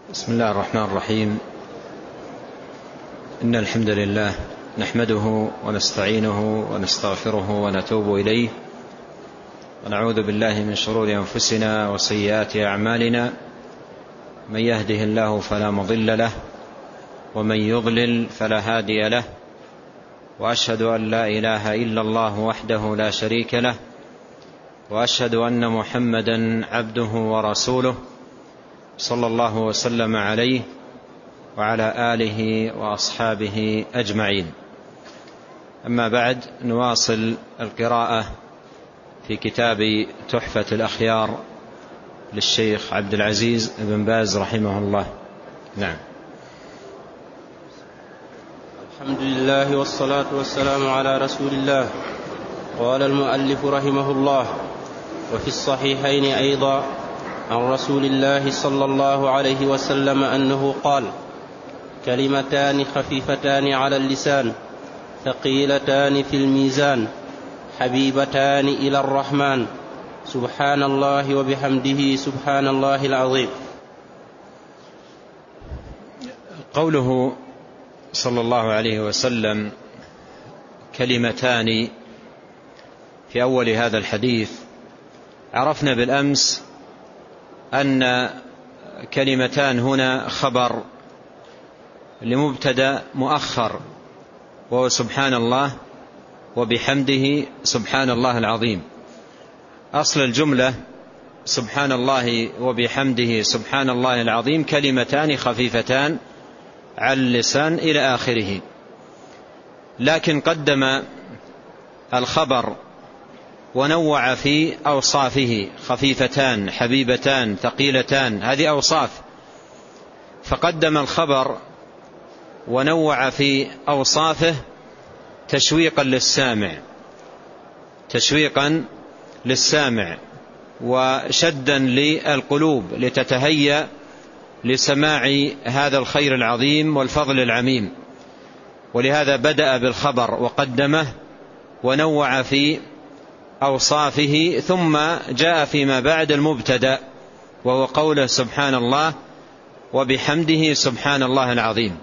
بسم الله الرحمن الرحيم. إن الحمد لله نحمده ونستعينه ونستغفره ونتوب إليه، ونعوذ بالله من شرور أنفسنا وسيئات أعمالنا. من يهده الله فلا مضل له، ومن يضلل فلا هادي له، وأشهد أن لا إله إلا الله وحده لا شريك له، وأشهد أن محمدا عبده ورسوله صلى الله وسلم عليه وعلى آله وأصحابه أجمعين. أما بعد، نواصل القراءة في كتاب تحفة الأخيار للشيخ عبد العزيز بن باز رحمه الله. نعم. الحمد لله والصلاة والسلام على رسول الله. قال المؤلف رحمه الله: وفي الصحيحين أيضا عن رسول الله صلى الله عليه وسلم أنه قال: كلمتان خفيفتان على اللسان ثقيلتان في الميزان حبيبتان إلى الرحمن سبحان الله وبحمده سبحان الله العظيم. قوله صلى الله عليه وسلم كلمتان في أول هذا الحديث، عرفنا بالأمس أن كلمتان هنا خبر لمبتدأ مؤخر، وهو سبحان الله وبحمده سبحان الله العظيم. أصل الجملة سبحان الله وبحمده سبحان الله العظيم كلمتان خفيفتان على اللسان إلى آخره، لكن قدم الخبر ونوع في أوصافه: خفيفتان، حبيبتان، ثقيلتان، هذه أوصاف. فقدم الخبر ونوع في أوصافه تشويقا للسامع وشدا للقلوب لتتهيأ لسماع هذا الخير العظيم والفضل العميم. ولهذا بدأ بالخبر وقدمه ونوع في أوصافه، ثم جاء فيما بعد المبتدأ وهو قوله سبحان الله وبحمده سبحان الله العظيم.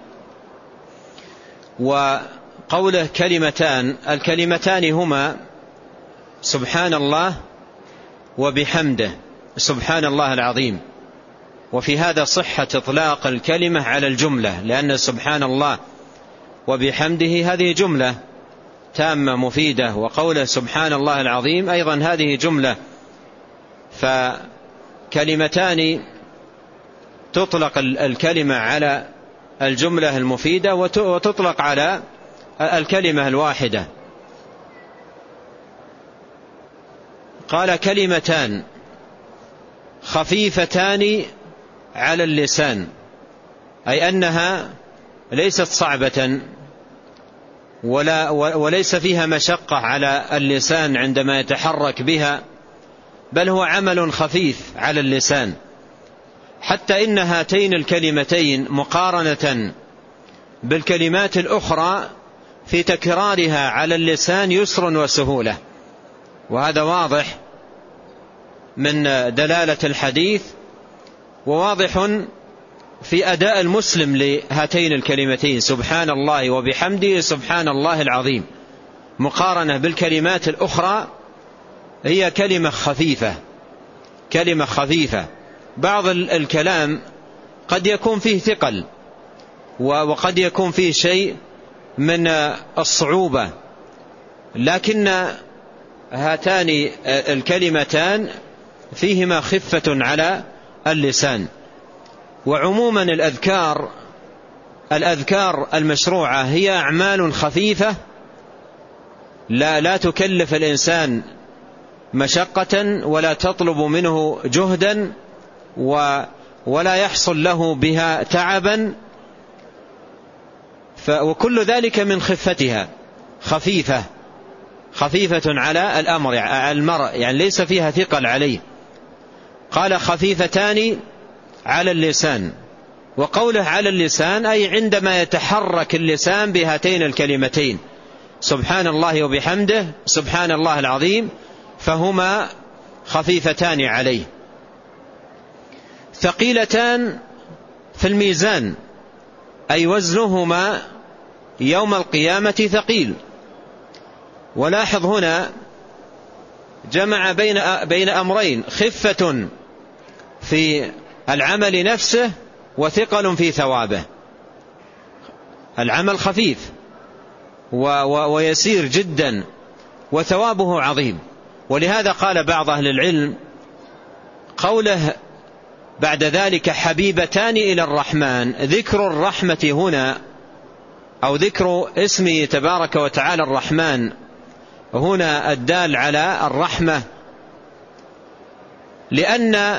وقوله كلمتان، الكلمتان هما سبحان الله وبحمده سبحان الله العظيم. وفي هذا صحة إطلاق الكلمة على الجملة، لأن سبحان الله وبحمده هذه جملة تامة مفيدة، وقوله سبحان الله العظيم أيضا هذه جملة. فكلمتان تطلق الكلمة على الجملة المفيدة وتطلق على الكلمة الواحدة. قال كلمتان خفيفتان على اللسان، أي أنها ليست صعبة وليس فيها مشقة على اللسان عندما يتحرك بها، بل هو عمل خفيف على اللسان، حتى إن هاتين الكلمتين مقارنة بالكلمات الأخرى في تكرارها على اللسان يسر وسهولة. وهذا واضح من دلالة الحديث، وواضح في أداء المسلم لهاتين الكلمتين سبحان الله وبحمده سبحان الله العظيم، مقارنة بالكلمات الأخرى. هي كلمة خفيفة. بعض الكلام قد يكون فيه ثقل، وقد يكون فيه شيء من الصعوبة، لكن هاتان الكلمتان فيهما خفة على اللسان. وعموما الأذكار المشروعة هي أعمال خفيفة لا تكلف الإنسان مشقة ولا تطلب منه جهدا ولا يحصل له بها تعبا، وكل ذلك من خفتها، خفيفة على المرء، يعني ليس فيها ثقل عليه. قال خفيفتان على اللسان، وقوله على اللسان أي عندما يتحرك اللسان بهاتين الكلمتين سبحان الله وبحمده سبحان الله العظيم، فهما خفيفتان عليه. ثقيلتان في الميزان، أي وزنهما يوم القيامة ثقيل. ولاحظ هنا جمع بين أمرين: خفة في العمل نفسه وثقل في ثوابه. العمل خفيف ويسير جدا وثوابه عظيم. ولهذا قال بعض أهل العلم قوله بعد ذلك حبيبتان إلى الرحمن، ذكر الرحمة هنا أو ذكر اسمه تبارك وتعالى الرحمن هنا الدال على الرحمة، لأن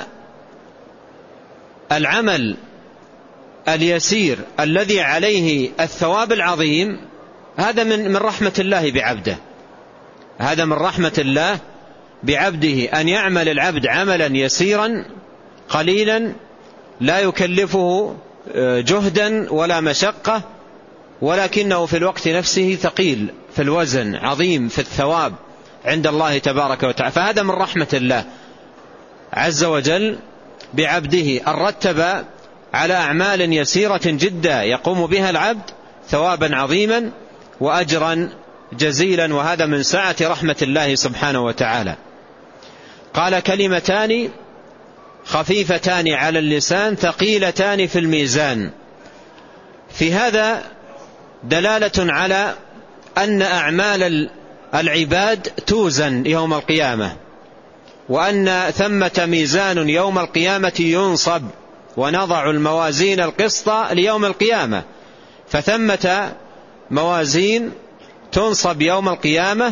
العمل اليسير الذي عليه الثواب العظيم هذا من رحمة الله بعبده. هذا من رحمة الله بعبده، أن يعمل العبد عملا يسيرا قليلا لا يكلفه جهدا ولا مشقة، ولكنه في الوقت نفسه ثقيل في الوزن، عظيم في الثواب عند الله تبارك وتعالى. فهذا من رحمة الله عز وجل بعبده، أن رتب على أعمال يسيرة جدا يقوم بها العبد ثوابا عظيما وأجرا جزيلا، وهذا من سعة رحمة الله سبحانه وتعالى. قال كلمتان خفيفتان على اللسان ثقيلتان في الميزان. في هذا دلالة على أن أعمال العباد توزن يوم القيامة، وأن ثمة ميزان يوم القيامة ينصب، ونضع الموازين القسط ليوم القيامة. فثمة موازين تنصب يوم القيامة،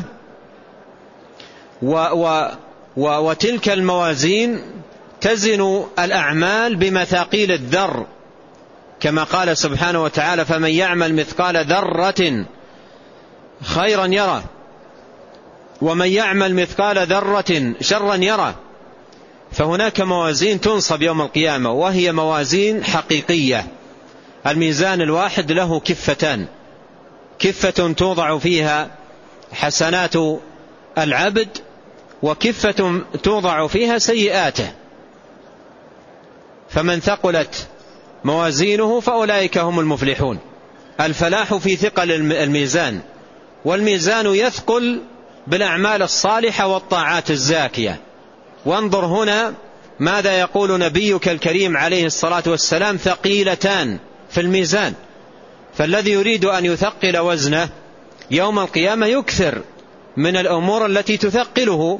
وتلك الموازين تزن الأعمال بمثاقيل الذر، كما قال سبحانه وتعالى: فمن يعمل مثقال ذرة خيرا يره ومن يعمل مثقال ذرة شرا يره. فهناك موازين تنصب يوم القيامة، وهي موازين حقيقية. الميزان الواحد له كفتان: كفة توضع فيها حسنات العبد، وكفة توضع فيها سيئاته. فمن ثقلت موازينه فأولئك هم المفلحون. الفلاح في ثقل الميزان، والميزان يثقل بالأعمال الصالحة والطاعات الزاكية. وانظر هنا ماذا يقول نبيك الكريم عليه الصلاة والسلام: ثقيلتان في الميزان. فالذي يريد أن يثقل وزنه يوم القيامة يكثر من الأمور التي تثقله.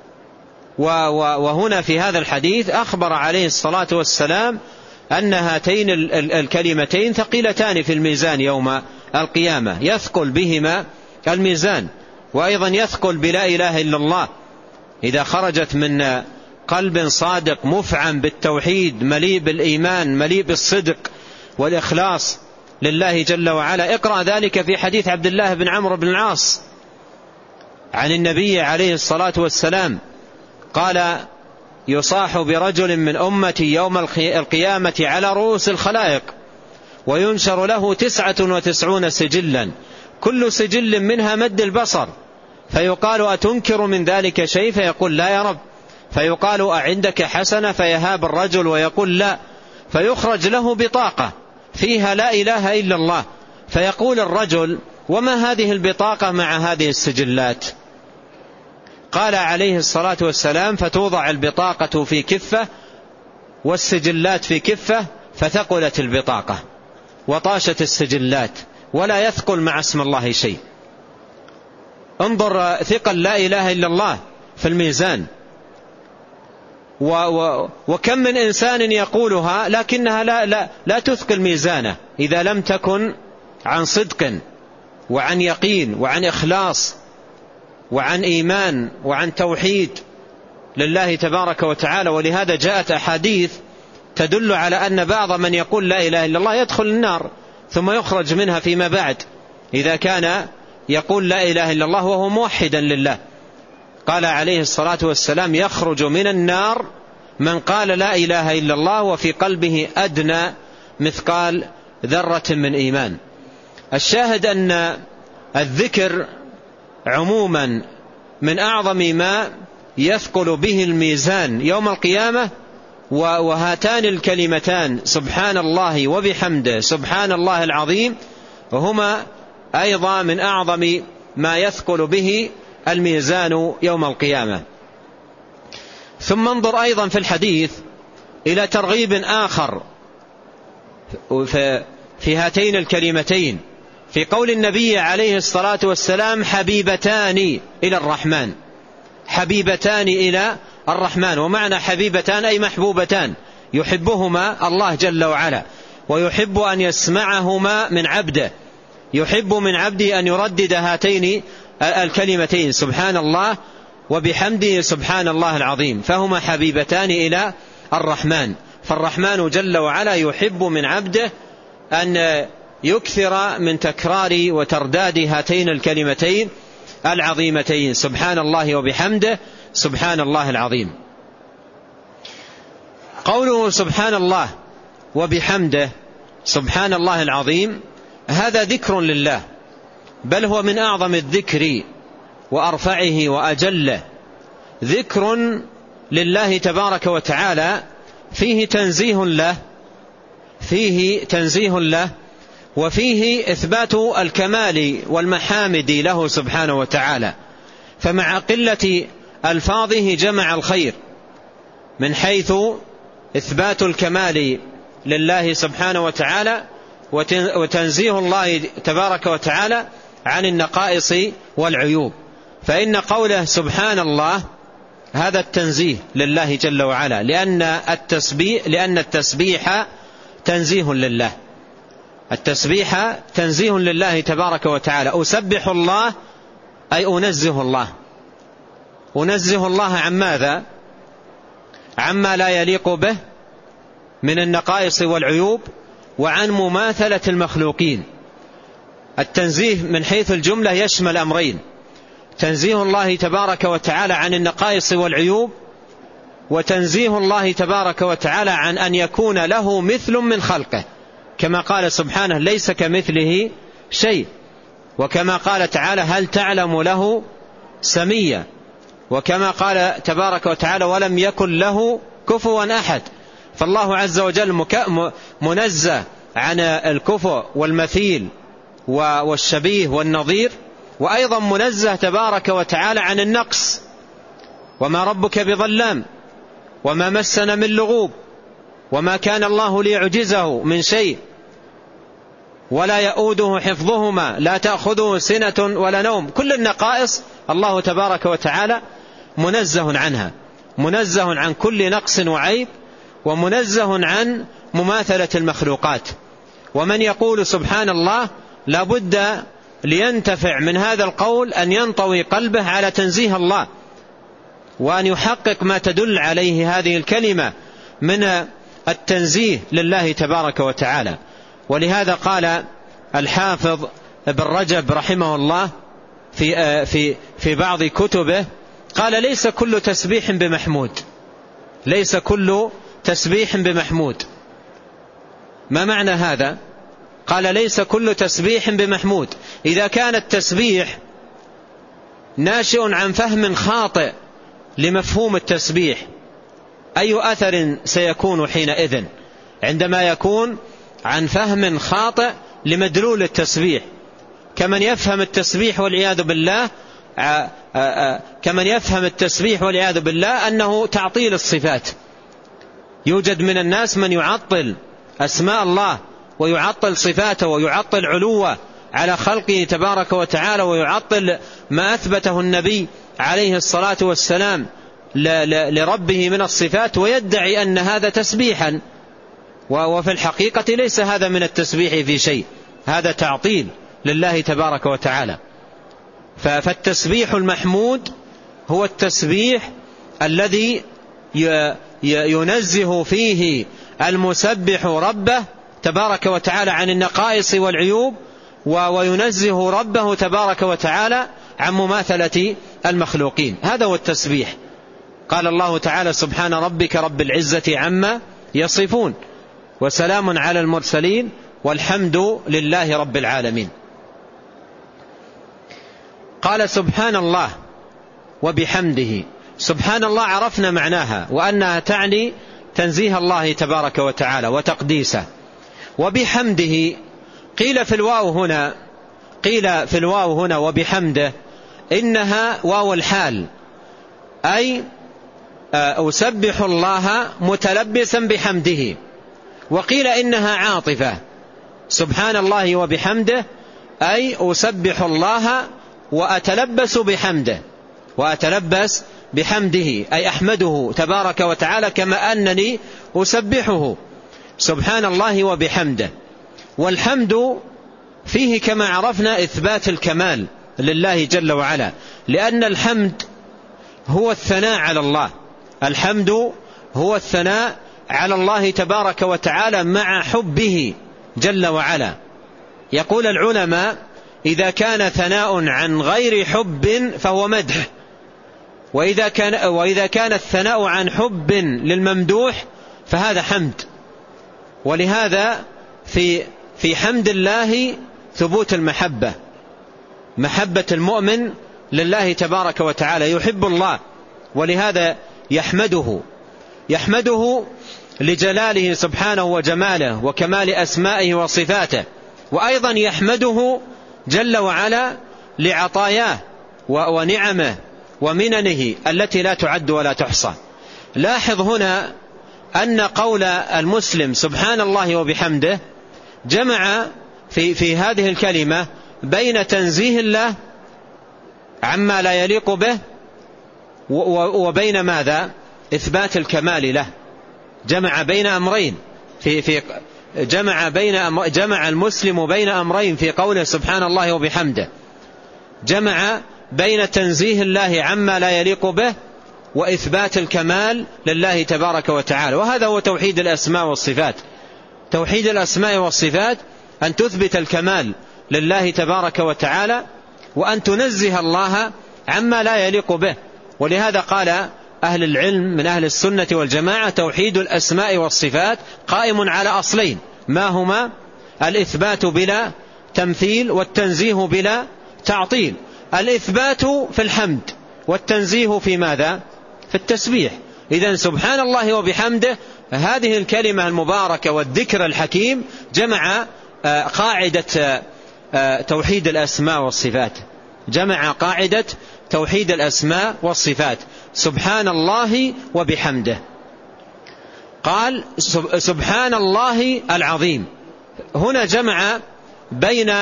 وهنا في هذا الحديث أخبر عليه الصلاة والسلام أن هاتين الكلمتين ثقيلتان في الميزان يوم القيامة، يثقل بهما الميزان. وأيضا يثقل بلا إله إلا الله، إذا خرجت من قلب صادق مفعم بالتوحيد مليء بالإيمان مليء بالصدق والإخلاص لله جل وعلا. اقرأ ذلك في حديث عبد الله بن عمرو بن العاص عن النبي عليه الصلاة والسلام قال: يصاح برجل من أمتي يوم القيامة على رؤوس الخلائق، وينشر له 99 سجلا، كل سجل منها مد البصر، فيقال: أتنكر من ذلك شيء؟ فيقول: لا يا رب. فيقال: أعندك حسنة؟ فيهاب الرجل ويقول: لا. فيخرج له بطاقة فيها لا إله إلا الله، فيقول الرجل: وما هذه البطاقة مع هذه السجلات؟ قال عليه الصلاة والسلام: فتوضع البطاقة في كفة والسجلات في كفة، فثقلت البطاقة وطاشت السجلات، ولا يثقل مع اسم الله شيء. انظر ثقل لا إله إلا الله في الميزان. وكم من إنسان يقولها لكنها لا تثقل ميزانه إذا لم تكن عن صدق وعن يقين وعن إخلاص وعن إيمان وعن توحيد لله تبارك وتعالى. ولهذا جاءت أحاديث تدل على أن بعض من يقول لا إله إلا الله يدخل النار ثم يخرج منها فيما بعد، إذا كان يقول لا إله إلا الله وهو موحدا لله. قال عليه الصلاة والسلام: يخرج من النار من قال لا إله إلا الله وفي قلبه أدنى مثقال ذرة من إيمان. الشاهد أن الذكر عموما من أعظم ما يثقل به الميزان يوم القيامة وهاتان الكلمتان سبحان الله وبحمده سبحان الله العظيم هما أيضا من أعظم ما يثقل به الميزان يوم القيامة. ثم انظر أيضا في الحديث إلى ترغيب آخر في هاتين الكلمتين، في قول النبي عليه الصلاة والسلام حبيبتان إلى الرحمن، حبيبتان إلى الرحمن. ومعنى حبيبتان أي محبوبتان، يحبهما الله جل وعلا، ويحب أن يسمعهما من عبده، يحب من عبده أن يردد هاتين الكلمتين سبحان الله وبحمده سبحان الله العظيم، فهما حبيبتان إلى الرحمن. فالرحمن جل وعلا يحب من عبده أن يكثر من تكرار وترداد هاتين الكلمتين العظيمتين سبحان الله وبحمده سبحان الله العظيم. قوله سبحان الله وبحمده سبحان الله العظيم هذا ذكر لله، بل هو من أعظم الذكر وأرفعه وأجله، ذكر لله تبارك وتعالى فيه تنزيه له، فيه تنزيه له، وفيه إثبات الكمال والمحامد له سبحانه وتعالى. فمع قلة ألفاظه جمع الخير من حيث إثبات الكمال لله سبحانه وتعالى وتنزيه الله تبارك وتعالى عن النقائص والعيوب. فإن قوله سبحان الله هذا التنزيه لله جل وعلا، لأن التسبيح تنزيه لله، التسبيح تنزيه لله تبارك وتعالى. أسبح الله أي أنزه الله، أنزه الله عن ماذا؟ عما لا يليق به من النقائص والعيوب وعن مماثلة المخلوقين. التنزيه من حيث الجملة يشمل أمرين: تنزيه الله تبارك وتعالى عن النقائص والعيوب، وتنزيه الله تبارك وتعالى عن أن يكون له مثل من خلقه، كما قال سبحانه ليس كمثله شيء، وكما قال تعالى هل تعلم له سميا، وكما قال تبارك وتعالى ولم يكن له كفوا أحد. فالله عز وجل منزه عن الكفو والمثيل والشبيه والنظير، وأيضا منزه تبارك وتعالى عن النقص. وما ربك بظلام وما مسنا من لغوب وما كان الله ليعجزه من شيء ولا يؤوده حفظهما لا تأخذه سنة ولا نوم. كل النقائص الله تبارك وتعالى منزه عنها، منزه عن كل نقص وعيب، ومنزه عن مماثلة المخلوقات. ومن يقول سبحان الله لابد لينتفع من هذا القول أن ينطوي قلبه على تنزيه الله، وأن يحقق ما تدل عليه هذه الكلمة من التنزيه لله تبارك وتعالى. ولهذا قال الحافظ ابن رجب رحمه الله في بعض كتبه قال ليس كل تسبيح بمحمود، ليس كل تسبيح بمحمود. ما معنى هذا؟ قال ليس كل تسبيح بمحمود. إذا كان التسبيح ناشئ عن فهم خاطئ لمفهوم التسبيح، أي أثر سيكون حينئذ؟ عندما يكون عن فهم خاطئ لمدلول التسبيح، كمن يفهم التسبيح والعياذ بالله كمن يفهم التسبيح والعياذ بالله أنه تعطيل الصفات. يوجد من الناس من يعطل أسماء الله ويعطل صفاته ويعطل علوه على خلقه تبارك وتعالى، ويعطل ما أثبته النبي عليه الصلاة والسلام لربه من الصفات، ويدعي أن هذا تسبيحا، وفي الحقيقة ليس هذا من التسبيح في شيء، هذا تعطيل لله تبارك وتعالى. فالتسبيح المحمود هو التسبيح الذي ينزه فيه المسبح ربه تبارك وتعالى عن النقائص والعيوب، وينزه ربه تبارك وتعالى عن مماثلة المخلوقين. هذا هو التسبيح. قال الله تعالى سبحان ربك رب العزة عما يصفون وسلام على المرسلين والحمد لله رب العالمين. قال سبحان الله وبحمده. سبحان الله عرفنا معناها، وأنها تعني تنزيه الله تبارك وتعالى وتقديسه. وبحمده قيل في الواو هنا وبحمده إنها واو الحال، أي أسبح الله متلبسا بحمده. وقيل إنها عاطفة، سبحان الله وبحمده أي أسبح الله وأتلبس بحمده أي أحمده تبارك وتعالى كما أنني أسبحه، سبحان الله وبحمده. والحمد فيه كما عرفنا إثبات الكمال لله جل وعلا، لأن الحمد هو الثناء على الله، الحمد هو الثناء على الله تبارك وتعالى مع حبه جل وعلا. يقول العلماء إذا كان ثناء عن غير حب فهو مدح، وإذا كان الثناء عن حب للممدوح فهذا حمد. ولهذا في حمد الله ثبوت المحبة، محبة المؤمن لله تبارك وتعالى، يحب الله ولهذا يحمده لجلاله سبحانه وجماله وكمال أسمائه وصفاته، وأيضا يحمده جل وعلا لعطاياه ونعمه ومننه التي لا تعد ولا تحصى. لاحظ هنا أن قول المسلم سبحان الله وبحمده جمع في هذه الكلمة بين تنزيه الله عما لا يليق به وبين ماذا؟ إثبات الكمال له. جمع بين أمرين جمع المسلم بين أمرين في قوله سبحان الله وبحمده، جمع بين تنزيه الله عما لا يليق به وإثبات الكمال لله تبارك وتعالى. وهذا هو توحيد الأسماء والصفات. توحيد الأسماء والصفات أن تثبت الكمال لله تبارك وتعالى وأن تنزه الله عما لا يليق به. ولهذا قال أهل العلم من أهل السنة والجماعة توحيد الأسماء والصفات قائم على أصلين، ما هما؟ الإثبات بلا تمثيل والتنزيه بلا تعطيل. الإثبات في الحمد والتنزيه في ماذا؟ في التسبيح. إذن سبحان الله وبحمده هذه الكلمة المباركة والذكر الحكيم جمع قاعدة توحيد الأسماء والصفات، جمع قاعدة توحيد الأسماء والصفات سبحان الله وبحمده. قال سبحان الله العظيم، هنا جمع بين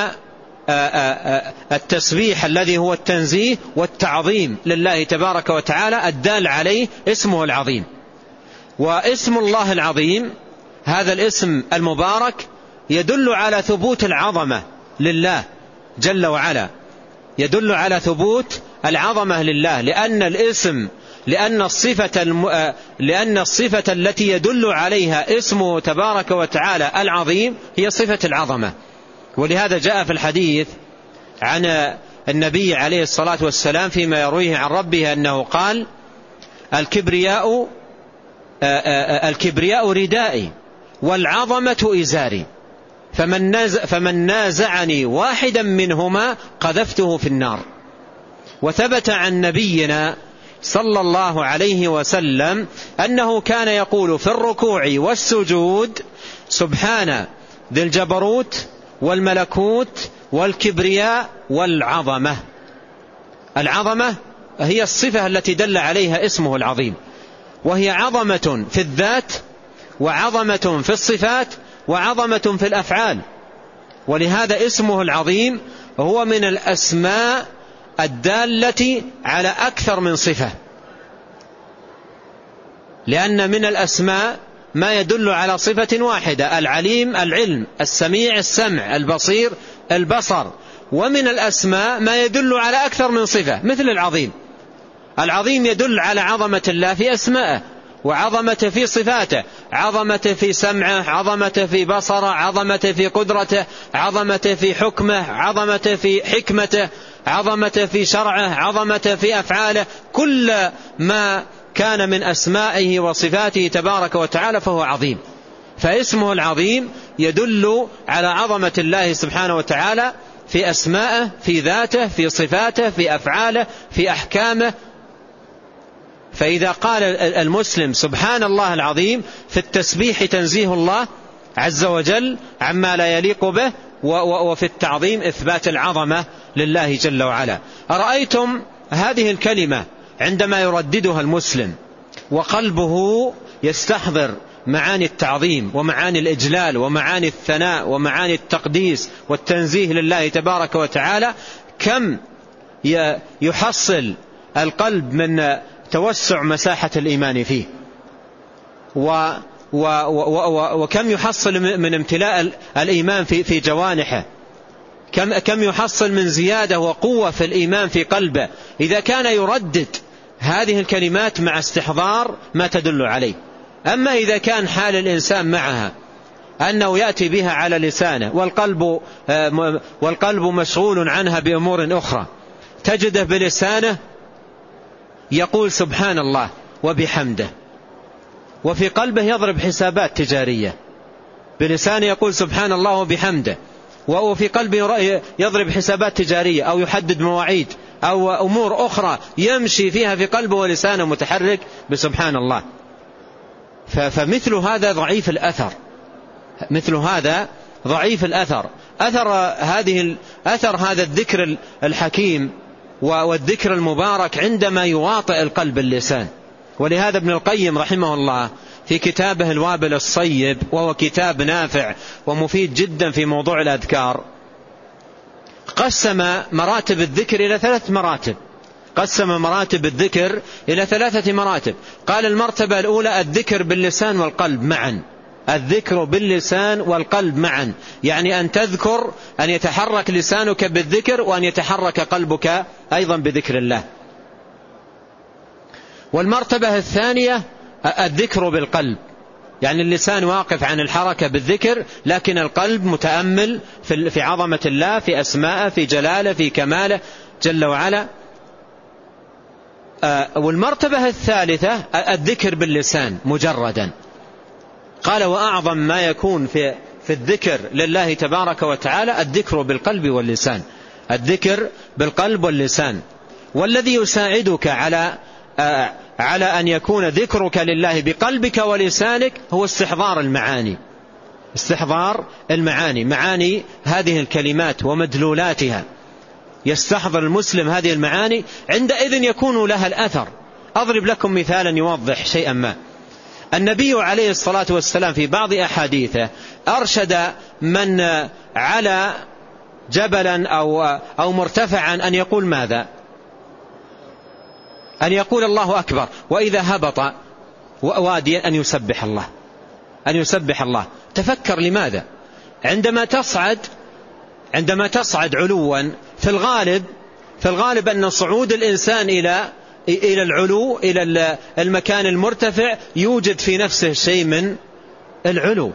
التسبيح الذي هو التنزيه والتعظيم لله تبارك وتعالى الدال عليه اسمه العظيم. واسم الله العظيم هذا الاسم المبارك يدل على ثبوت العظمة لله جل وعلا، يدل على ثبوت العظمة لله، لأن الصفة التي يدل عليها اسمه تبارك وتعالى العظيم هي صفة العظمة. ولهذا جاء في الحديث عن النبي عليه الصلاة والسلام فيما يرويه عن ربه أنه قال الكبرياء ردائي والعظمة إزاري، فمن نازعني واحدا منهما قذفته في النار. وثبت عن نبينا صلى الله عليه وسلم أنه كان يقول في الركوع والسجود سبحان ذي الجبروت والملكوت والكبرياء والعظمة. العظمة هي الصفة التي دل عليها اسمه العظيم، وهي عظمة في الذات وعظمة في الصفات وعظمة في الأفعال. ولهذا اسمه العظيم هو من الأسماء الدالة على أكثر من صفة، لأن من الأسماء ما يدل على صفة واحدة، العليم العلم، السميع السمع، البصير البصر. ومن الأسماء ما يدل على أكثر من صفة مثل العظيم. العظيم يدل على عظمة الله في أسمائه وعظمة في صفاته، عظمة في سمعه، عظمة في بصره، عظمة في قدرته، عظمة في حكمه، عظمة في حكمته، عظمة في شرعه، عظمة في أفعاله. كل ما كان من أسمائه وصفاته تبارك وتعالى فهو عظيم. فاسمه العظيم يدل على عظمة الله سبحانه وتعالى في أسمائه، في ذاته، في صفاته، في أفعاله، في أحكامه، فإذا قال المسلم سبحان الله العظيم، في التسبيح تنزيه الله عز وجل عما لا يليق به، وفي التعظيم إثبات العظمة لله جل وعلا. أرأيتم هذه الكلمة عندما يرددها المسلم وقلبه يستحضر معاني التعظيم ومعاني الإجلال ومعاني الثناء ومعاني التقديس والتنزيه لله تبارك وتعالى، كم يحصل القلب من توسع مساحة الإيمان فيه، وكم يحصل من امتلاء الإيمان في جوانحه، كم يحصل من زيادة وقوة في الإيمان في قلبه إذا كان يردد هذه الكلمات مع استحضار ما تدل عليه. أما إذا كان حال الإنسان معها أنه يأتي بها على لسانه والقلب مشغول عنها بأمور أخرى، تجده بلسانه يقول سبحان الله وبحمده، وفي قلبه يضرب حسابات تجارية. بلسانه يقول سبحان الله وبحمده، وفي قلبه يضرب حسابات تجارية أو يحدد مواعيد أو أمور أخرى يمشي فيها في قلبه ولسانه متحرك بسبحان الله. فمثل هذا ضعيف الأثر، مثل هذا ضعيف الأثر. أثر هذا الذكر الحكيم والذكر المبارك عندما يواطئ القلب اللسان. ولهذا ابن القيم رحمه الله في كتابه الوابل الصيب، وهو كتاب نافع ومفيد جدا في موضوع الأذكار، قسم مراتب الذكر إلى 3 مراتب. قسم مراتب الذكر إلى 3 مراتب. قال المرتبة الأولى الذكر باللسان والقلب معا. الذكر باللسان والقلب معا، يعني أن تذكر، أن يتحرك لسانك بالذكر وأن يتحرك قلبك أيضا بذكر الله. والمرتبة الثانية الذكر بالقلب، يعني اللسان واقف عن الحركة بالذكر، لكن القلب متأمل في عظمة الله، في أسماءه، في جلاله، في كماله جل وعلا. والمرتبة الثالثة الذكر باللسان مجردا. قال وأعظم ما يكون في الذكر لله تبارك وتعالى الذكر بالقلب واللسان، الذكر بالقلب واللسان. والذي يساعدك على أن يكون ذكرك لله بقلبك ولسانك هو استحضار المعاني، استحضار المعاني، معاني هذه الكلمات ومدلولاتها. يستحضر المسلم هذه المعاني، عندئذ يكون لها الأثر. أضرب لكم مثالا يوضح شيئا ما. النبي عليه الصلاة والسلام في بعض أحاديثه أرشد من على جبلا أو مرتفعا أن يقول ماذا؟ أن يقول الله أكبر، وإذا هبط واديا أن يسبح الله، أن يسبح الله. تفكر لماذا؟ عندما تصعد علوا، في الغالب أن صعود الإنسان إلى العلو، إلى المكان المرتفع، يوجد في نفسه شيء من العلو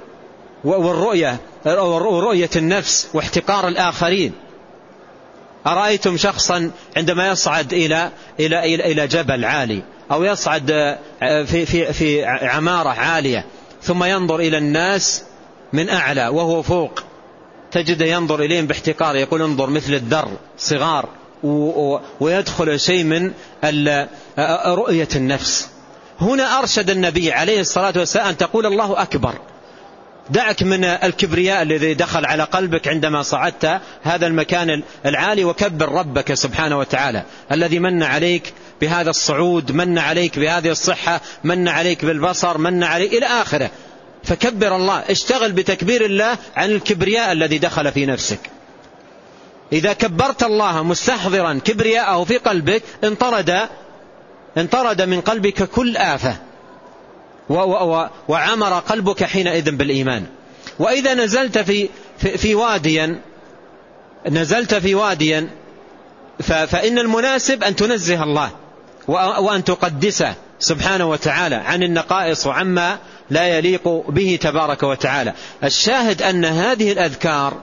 ورؤية النفس واحتقار الآخرين. أرأيتم شخصا عندما يصعد إلى جبل عالي أو يصعد في عمارة عالية، ثم ينظر إلى الناس من أعلى وهو فوق، تجده ينظر إليهم باحتقار، يقول انظر مثل الذر صغار، ويدخل شيء من رؤية النفس. هنا أرشد النبي عليه الصلاة والسلام أن تقول الله أكبر. دعك من الكبرياء الذي دخل على قلبك عندما صعدت هذا المكان العالي، وكبر ربك سبحانه وتعالى الذي من عليك بهذا الصعود، من عليك بهذه الصحة، من عليك بالبصر، من عليك إلى آخره. فكبر الله، اشتغل بتكبير الله عن الكبرياء الذي دخل في نفسك. إذا كبرت الله مستحضرا كبرياءه في قلبك، انطرد من قلبك كل آفة، وعمر قلبك حينئذ بالإيمان. وإذا نزلت في واديا فإن المناسب أن تنزه الله وأن تقدسه سبحانه وتعالى عن النقائص وعما لا يليق به تبارك وتعالى. الشاهد أن هذه الأذكار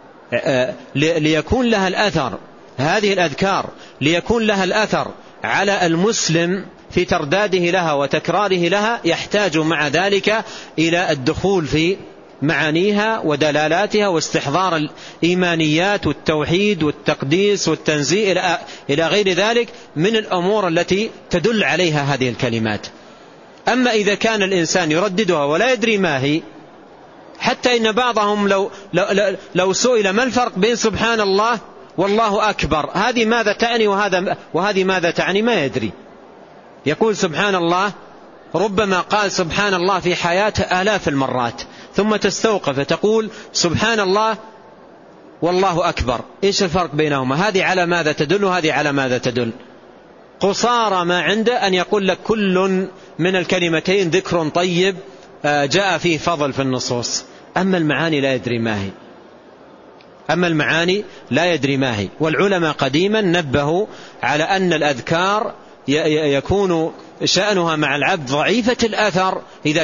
ليكون لها الأثر، هذه الأذكار ليكون لها الأثر على المسلم في ترداده لها وتكراره لها، يحتاج مع ذلك إلى الدخول في معانيها ودلالاتها واستحضار الإيمانيات والتوحيد والتقديس والتنزيه إلى غير ذلك من الأمور التي تدل عليها هذه الكلمات. أما إذا كان الإنسان يرددها ولا يدري ما هي، حتى إن بعضهم لو سئل ما الفرق بين سبحان الله والله أكبر، هذه ماذا تعني وهذه ماذا تعني، ما يدري. يقول سبحان الله، ربما قال سبحان الله في حياته آلاف المرات، ثم تستوقف تقول سبحان الله والله أكبر، إيش الفرق بينهما؟ هذه على ماذا تدل وهذه على ماذا تدل؟ قصارى ما عنده أن يقول لك كل من الكلمتين ذكر طيب جاء فيه فضل في النصوص، أما المعاني لا يدري ما هي، أما المعاني لا يدري ما هي. والعلماء قديما نبهوا على أن الأذكار يكون شأنها مع العبد ضعيفة الأثر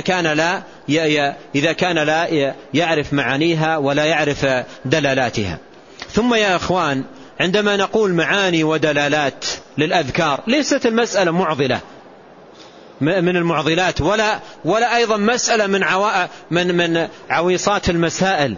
إذا كان لا يعرف معانيها ولا يعرف دلالاتها. ثم يا أخوان، عندما نقول معاني ودلالات للأذكار، ليست المسألة معضلة من المعضلات، ولا أيضا مسألة من عويصات المسائل.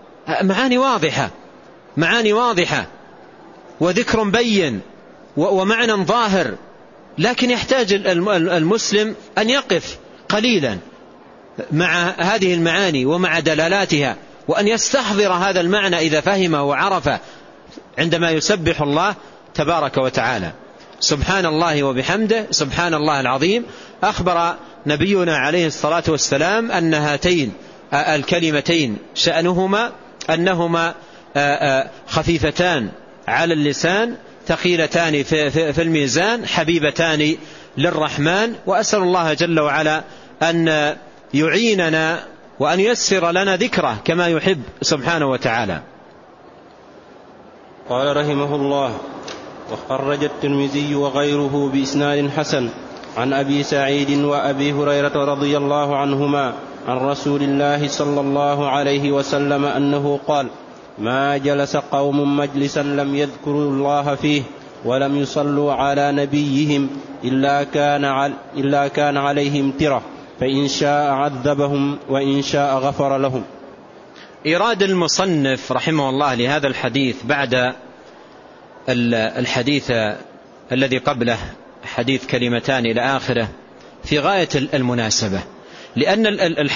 معاني واضحة وذكر بين ومعنى ظاهر، لكن يحتاج المسلم أن يقف قليلا مع هذه المعاني ومع دلالاتها، وأن يستحضر هذا المعنى إذا فهمه وعرفه عندما يسبح الله تبارك وتعالى. سبحان الله وبحمده سبحان الله العظيم. أخبر نبينا عليه الصلاة والسلام أن هاتين الكلمتين شأنهما أنهما خفيفتان على اللسان، ثقيلتان في الميزان، حبيبتان للرحمن. وأسأل الله جل وعلا أن يعيننا وأن ييسر لنا ذكره كما يحب سبحانه وتعالى. قال رحمه الله: وخرج الترمذي وغيره بإسناد حسن عن أبي سعيد وأبي هريرة رضي الله عنهما عن رسول الله صلى الله عليه وسلم أنه قال: ما جلس قوم مجلسا لم يذكروا الله فيه ولم يصلوا على نبيهم إلا كان عليهم ترة، فإن شاء عذبهم وإن شاء غفر لهم. إيراد المصنف رحمه الله لهذا الحديث بعد الحديث الذي قبله، حديث كلمتان إلى آخره، في غاية المناسبة، لأن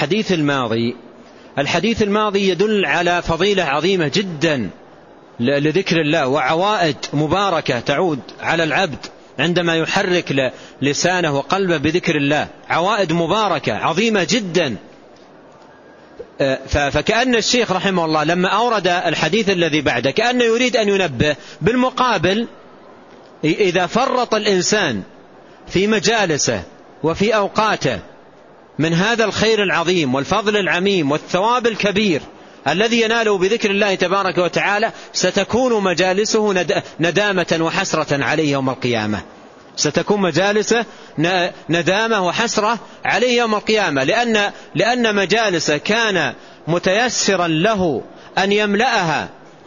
الحديث الماضي يدل على فضيلة عظيمة جدا لذكر الله، وعوائد مباركة تعود على العبد عندما يحرك لسانه وقلبه بذكر الله، عوائد مباركة عظيمة جدا. فكأن الشيخ رحمه الله لما أورد الحديث الذي بعده كأنه يريد أن ينبه بالمقابل، إذا فرط الإنسان في مجالسه وفي أوقاته من هذا الخير العظيم والفضل العميم والثواب الكبير الذي يناله بذكر الله تبارك وتعالى، ستكون مجالسه ندامة وحسرة عليه يوم القيامة، ستكون مجالسه ندامة وحسرة عليه يوم القيامة، لأن مجالسه كان متيسرا له أن يملأها،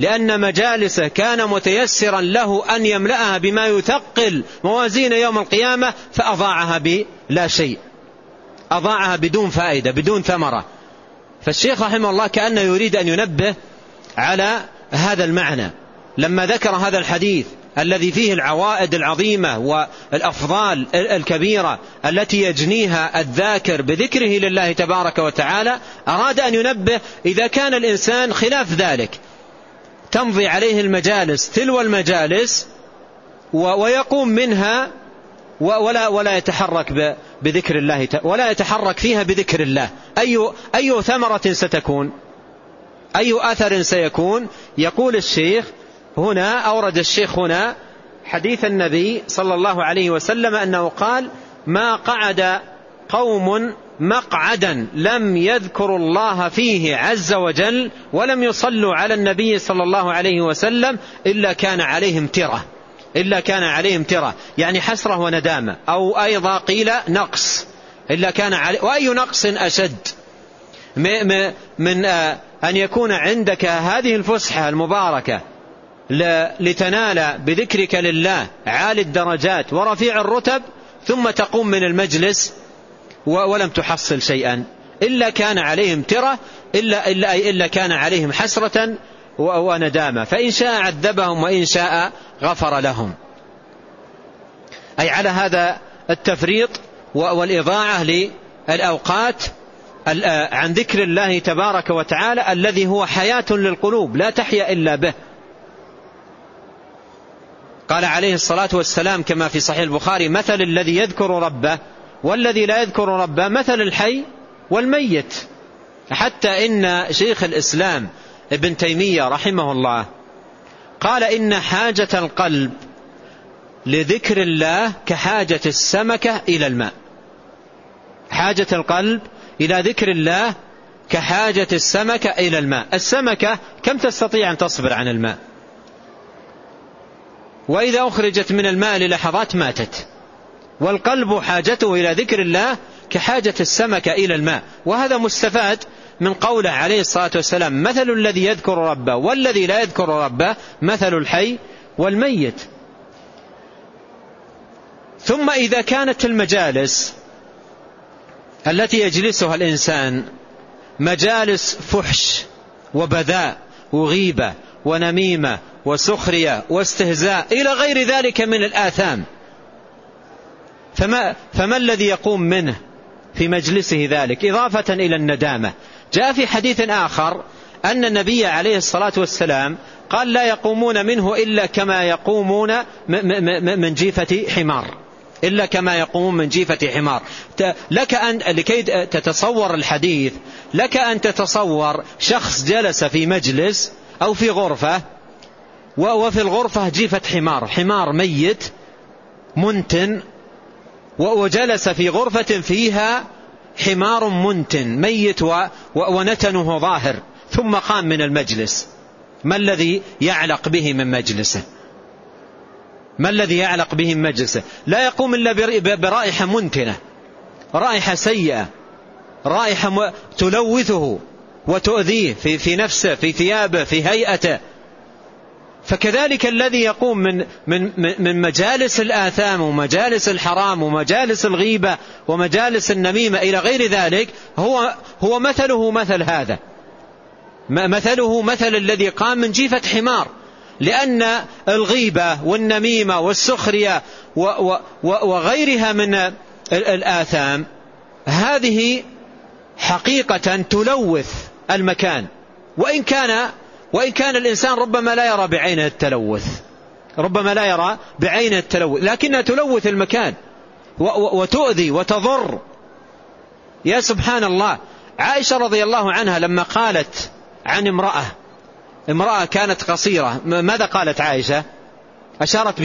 أن يملأها بما يثقل موازين يوم القيامة، فأضاعها بلا شيء، أضاعها بدون فائدة بدون ثمرة. فالشيخ رحمه الله كأنه يريد أن ينبه على هذا المعنى لما ذكر هذا الحديث الذي فيه العوائد العظيمة والأفضال الكبيرة التي يجنيها الذاكر بذكره لله تبارك وتعالى. أراد أن ينبه إذا كان الإنسان خلاف ذلك، تمضي عليه المجالس تلو المجالس ويقوم منها ولا يتحرك بذكر الله، ولا يتحرك فيها بذكر الله، أي ثمرة ستكون؟ أي أثر سيكون؟ يقول الشيخ هنا، أورد الشيخ هنا حديث النبي صلى الله عليه وسلم أنه قال: ما قعد قوم مقعدا لم يذكروا الله فيه عز وجل ولم يصلوا على النبي صلى الله عليه وسلم إلا كان عليهم ترة، يعني حسرة وندامة، أو أيضا قيل نقص، وأي نقص أشد من أن يكون عندك هذه الفسحة المباركة لتنال بذكرك لله عالي الدرجات ورفيع الرتب، ثم تقوم من المجلس ولم تحصل شيئا، إلا كان عليهم ترة إلا كان عليهم حسرة وندامة، فإن شاء عذبهم وإن شاء غفر لهم. أي على هذا التفريط والإضاعة للأوقات عن ذكر الله تبارك وتعالى الذي هو حياة للقلوب لا تحيا إلا به. قال عليه الصلاة والسلام كما في صحيح البخاري: مثل الذي يذكر ربه والذي لا يذكر ربه مثل الحي والميت. حتى إن شيخ الإسلام ابن تيمية رحمه الله قال: إن حاجة القلب لذكر الله كحاجة السمكة إلى الماء. حاجة القلب إلى ذكر الله كحاجة السمكة إلى الماء. السمكة كم تستطيع أن تصبر عن الماء؟ وإذا أخرجت من الماء للحظات ماتت. والقلب حاجته إلى ذكر الله كحاجة السمكة إلى الماء. وهذا مستفاد من قوله عليه الصلاة والسلام: مثل الذي يذكر ربه والذي لا يذكر ربه مثل الحي والميت. ثم إذا كانت المجالس التي يجلسها الإنسان مجالس فحش وبذاء وغيبة ونميمة وسخرية واستهزاء إلى غير ذلك من الآثام، فما الذي يقوم منه في مجلسه ذلك إضافة إلى الندامة؟ جاء في حديث آخر أن النبي عليه الصلاة والسلام قال: لا يقومون منه إلا كما يقومون من جيفة حمار، إلا كما يقومون من جيفة حمار. لك أن لكي تتصور الحديث لك أن تتصور شخص جلس في مجلس أو في غرفة، وفي الغرفة جيفة حمار ميت منتن، وجلس في غرفة فيها حمار منتن ميت ونتنه ظاهر، ثم قام من المجلس. ما الذي يعلق به من مجلسه؟ ما الذي يعلق به من مجلسه؟ لا يقوم إلا برائحة منتنة، رائحة سيئة، رائحة تلوثه وتؤذيه في نفسه، في ثيابه، في هيئته. فكذلك الذي يقوم من مجالس الآثام ومجالس الحرام ومجالس الغيبة ومجالس النميمة إلى غير ذلك هو مثله مثل هذا، مثله مثل الذي قام من جيفة حمار. لأن الغيبة والنميمة والسخرية وغيرها من الآثام هذه حقيقة تلوث المكان، وإن كان الإنسان ربما لا يرى بعينه التلوث، لكنها تلوث المكان وتؤذي وتضر. يا سبحان الله، عائشة رضي الله عنها لما قالت عن امرأة كانت قصيرة، ماذا قالت عائشة؟ أشارت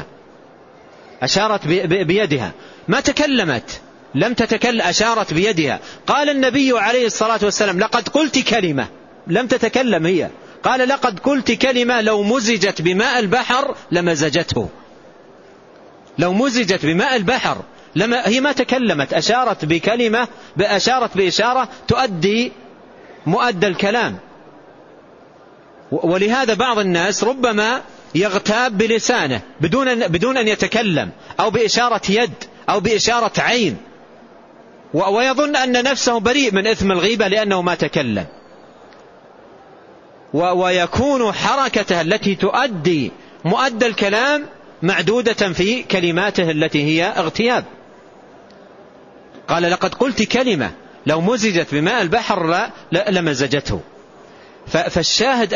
بيدها، ما تكلمت، لم تتكلم، أشارت بيدها. قال النبي عليه الصلاة والسلام: لقد قلت كلمة، لم تتكلم هي، قال: لقد قلت كلمة لو مزجت بماء البحر لمزجته. لو مزجت بماء البحر هي ما تكلمت، أشارت بكلمة، أشارت بإشارة تؤدي مؤدى الكلام. ولهذا بعض الناس ربما يغتاب بلسانه بدون أن يتكلم، أو بإشارة يد أو بإشارة عين، ويظن أن نفسه بريء من إثم الغيبة لأنه ما تكلم، ويكون حركته التي تؤدي مؤدى الكلام معدودة في كلماته التي هي اغتياب. قال: لقد قلت كلمة لو مزجت بماء البحر لمزجته. فالشاهد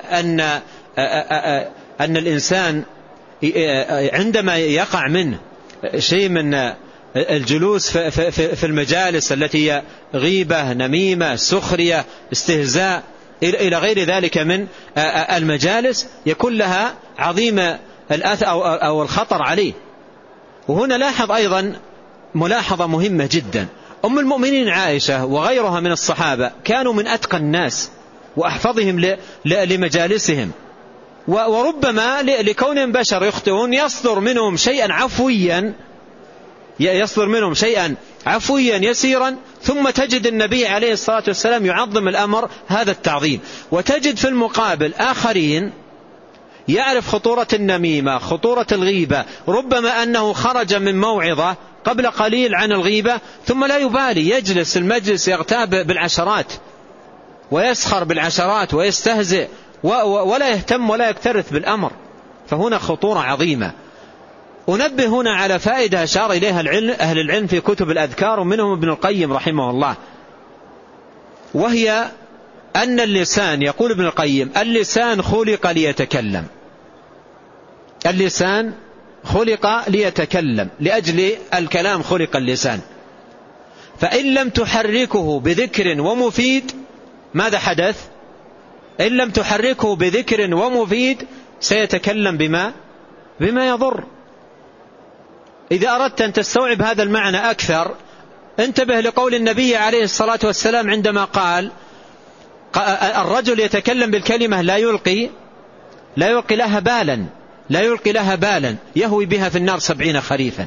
أن الإنسان عندما يقع منه شيء من الجلوس في المجالس التي هي غيبة، نميمة، سخرية، استهزاء إلى غير ذلك من المجالس، يكون لها عظيم الأثر أو الخطر عليه. وهنا لاحظ أيضا ملاحظة مهمة جدا: أم المؤمنين عائشة وغيرها من الصحابة كانوا من أتقى الناس وأحفظهم لمجالسهم، وربما لكونهم بشر يخطئون يصدر منهم شيئا عفويا يسيرا، ثم تجد النبي عليه الصلاة والسلام يعظم الأمر هذا التعظيم. وتجد في المقابل آخرين يعرف خطورة النميمة، خطورة الغيبة، ربما أنه خرج من موعظة قبل قليل عن الغيبة، ثم لا يبالي، يجلس المجلس يغتاب بالعشرات ويسخر بالعشرات ويستهزئ ولا يهتم ولا يكترث بالأمر. فهنا خطورة عظيمة. أنبه هنا على فائدة أشار إليها أهل العلم في كتب الأذكار، ومنهم ابن القيم رحمه الله، وهي أن اللسان، يقول ابن القيم: اللسان خلق ليتكلم، اللسان خلق ليتكلم، لأجل الكلام خلق اللسان. فإن لم تحركه بذكر ومفيد، ماذا حدث؟ إن لم تحركه بذكر ومفيد سيتكلم بما يضر. إذا أردت أن تستوعب هذا المعنى أكثر، انتبه لقول النبي عليه الصلاة والسلام عندما قال: الرجل يتكلم بالكلمة لا يلقي لها بالا يهوي بها في النار 70 خريفا.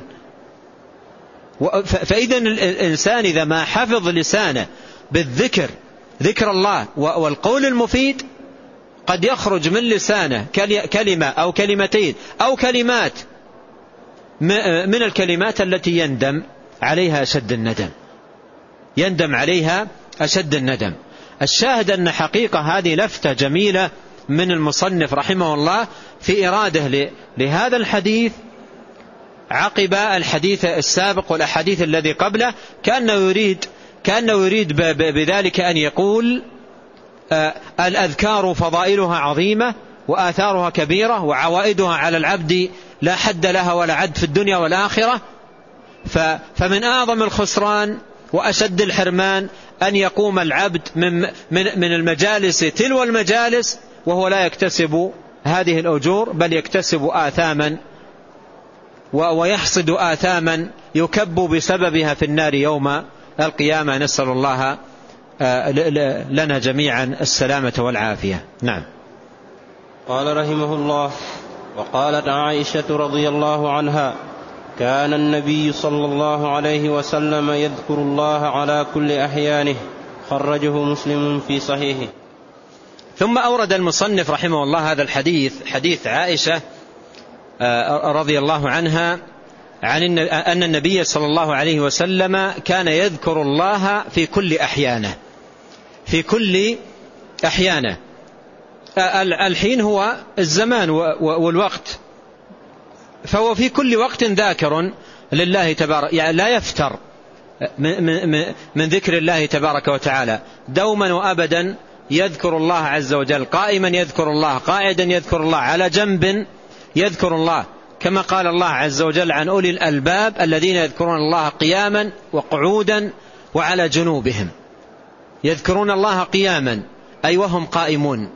فإذا الإنسان إذا ما حفظ لسانه بالذكر، ذكر الله والقول المفيد، قد يخرج من لسانه كلمة أو كلمتين أو كلمات من الكلمات التي يندم عليها أشد الندم. الشاهد أن حقيقة هذه لفتة جميلة من المصنف رحمه الله في إراده لهذا الحديث عقب الحديث السابق والأحاديث الذي قبله، كأنه يريد بذلك أن يقول: الأذكار فضائلها عظيمة وآثارها كبيرة وعوائدها على العبد لا حد لها ولا عد في الدنيا والآخرة. فمن أعظم الخسران وأشد الحرمان أن يقوم العبد من المجالس تلو المجالس وهو لا يكتسب هذه الأجور، بل يكتسب آثاما ويحصد آثاما يكب بسببها في النار يوم القيامة. نسأل الله لنا جميعا السلامة والعافية. نعم. قال رحمه الله: وقالت عائشة رضي الله عنها: كان النبي صلى الله عليه وسلم يذكر الله على كل أحيانه. خرجه مسلم في صحيحه. ثم أورد المصنف رحمه الله هذا الحديث، حديث عائشة رضي الله عنها، عن أن النبي صلى الله عليه وسلم كان يذكر الله في كل أحيانه. الحين هو الزمان والوقت، فهو في كل وقت ذاكر لله تبارك، يعني لا يفتر من ذكر الله تبارك وتعالى، دوما وأبدا يذكر الله عز وجل، قائما يذكر الله، قاعدا يذكر الله، على جنب يذكر الله، كما قال الله عز وجل عن أولي الألباب الذين يذكرون الله قياما وقعودا وعلى جنوبهم. يذكرون الله قياما أي وهم قائمون،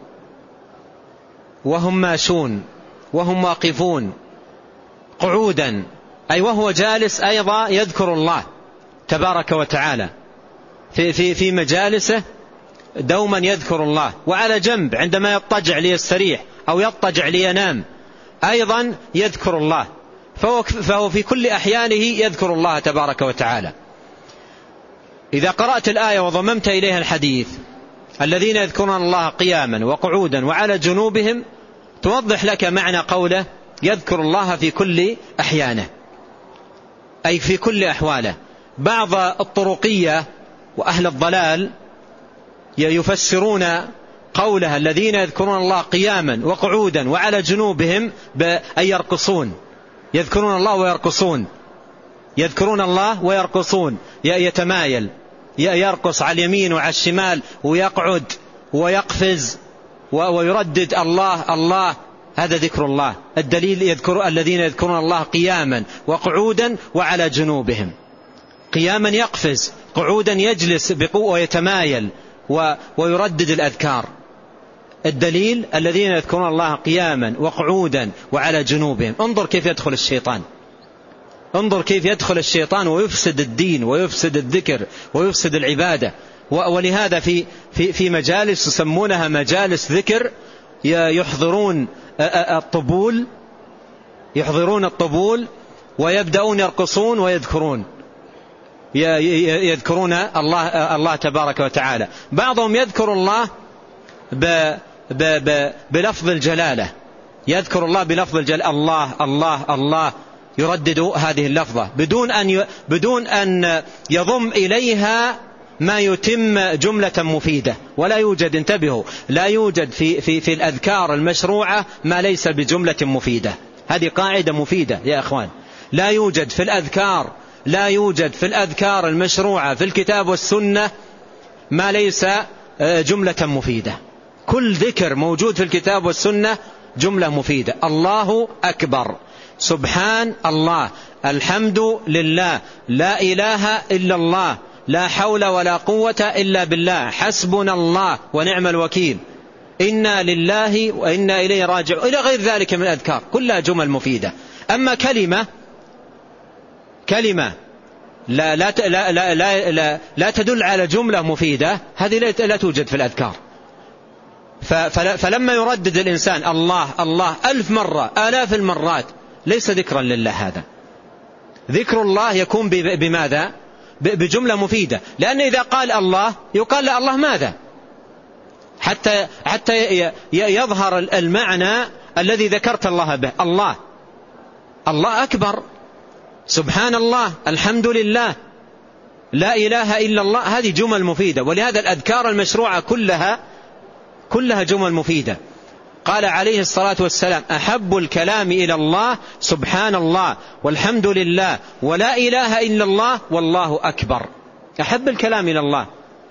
وهم ماشون، وهم واقفون. قعودا أي وهو جالس أيضا يذكر الله تبارك وتعالى في مجالسه، دوما يذكر الله. وعلى جنب عندما يضطجع ليستريح أو يضطجع لينام أيضا يذكر الله. فهو في كل أحيانه يذكر الله تبارك وتعالى. إذا قرأت الآية وضممت إليها الحديث: الذين يذكرون الله قياما وقعودا وعلى جنوبهم، توضح لك معنى قوله يذكر الله في كل أحيانه، أي في كل أحواله. بعض الطرقية وأهل الضلال يفسرون قوله الذين يذكرون الله قياما وقعودا وعلى جنوبهم أي يرقصون، يذكرون الله ويرقصون، يذكرون الله ويرقصون، يتمايل، يرقص على اليمين وعلى الشمال، ويقعد ويقفز ويردد الله الله. هذا ذكر الله. الدليل الذين يذكرون الله قياما وقعودا وعلى جنوبهم. قياما يقفز، قعودا يجلس بقوة ويتمايل ويردد الأذكار. الدليل الذين يذكرون الله قياما وقعودا وعلى جنوبهم. انظر كيف يدخل الشيطان، انظر كيف يدخل الشيطان ويفسد الدين ويفسد الذكر ويفسد العبادة. ولهذا في مجالس يسمونها مجالس ذكر يحضرون الطبول ويبدأون يرقصون ويذكرون الله تبارك وتعالى. بعضهم يذكر الله بلفظ الجلالة، يذكر الله بلفظ الجلالة، الله الله الله، يردد هذه اللفظة بدون أن يضم إليها ما يتم جملة مفيدة. ولا يوجد، انتبهوا، لا يوجد في الأذكار المشروعة ما ليس بجملة مفيدة. هذه قاعدة مفيدة يا أخوان. لا يوجد في الأذكار المشروعة في الكتاب والسنة ما ليس جملة مفيدة. كل ذكر موجود في الكتاب والسنة جملة مفيدة. الله أكبر، سبحان الله، الحمد لله، لا إله إلا الله، لا حول ولا قوة إلا بالله، حسبنا الله ونعم الوكيل، إنا لله وإنا إليه راجعون، إلى غير ذلك من الأذكار، كلها جمل مفيدة. أما كلمة لا تدل على جملة مفيدة، هذه لا توجد في الأذكار. فلما يردد الإنسان الله الله 1000 مرة، آلاف المرات، ليس ذكرا لله. هذا ذكر الله يكون بماذا؟ بجملة مفيدة. لأن إذا قال الله يقال له الله ماذا؟ حتى يظهر المعنى الذي ذكرت الله به. الله أكبر، سبحان الله، الحمد لله، لا إله إلا الله، هذه جمل مفيدة. ولهذا الأذكار المشروعة كلها جمل مفيدة. قال عليه الصلاة والسلام: أحب الكلام إلى الله سبحان الله والحمد لله ولا إله إلا الله والله أكبر. أحب الكلام إلى الله،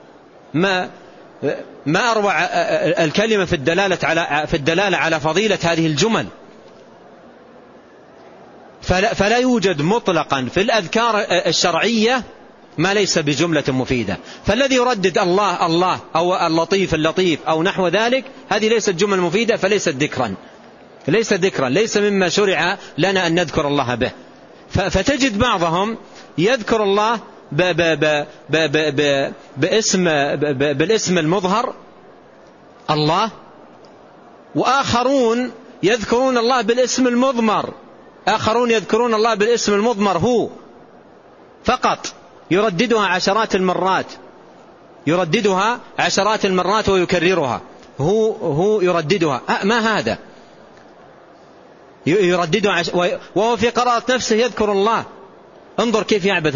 ما أروع الكلمة في الدلالة على فضيلة هذه الجمل. فلا يوجد مطلقا في الأذكار الشرعية ما ليس بجملة مفيدة. فالذي يردد الله الله أو اللطيف اللطيف أو نحو ذلك، هذه ليست جمل مفيدة، فليست ذكرا، ليس مما شرع لنا أن نذكر الله به. فتجد بعضهم يذكر الله بالاسم المظهر الله، وآخرون يذكرون الله بالاسم المضمر، آخرون يذكرون الله بالاسم المضمر هو فقط، يرددها عشرات المرات ويكررها، هو يرددها. ما هذا؟ يرددها وهو في قراءة نفسه يذكر الله. انظر كيف يعبث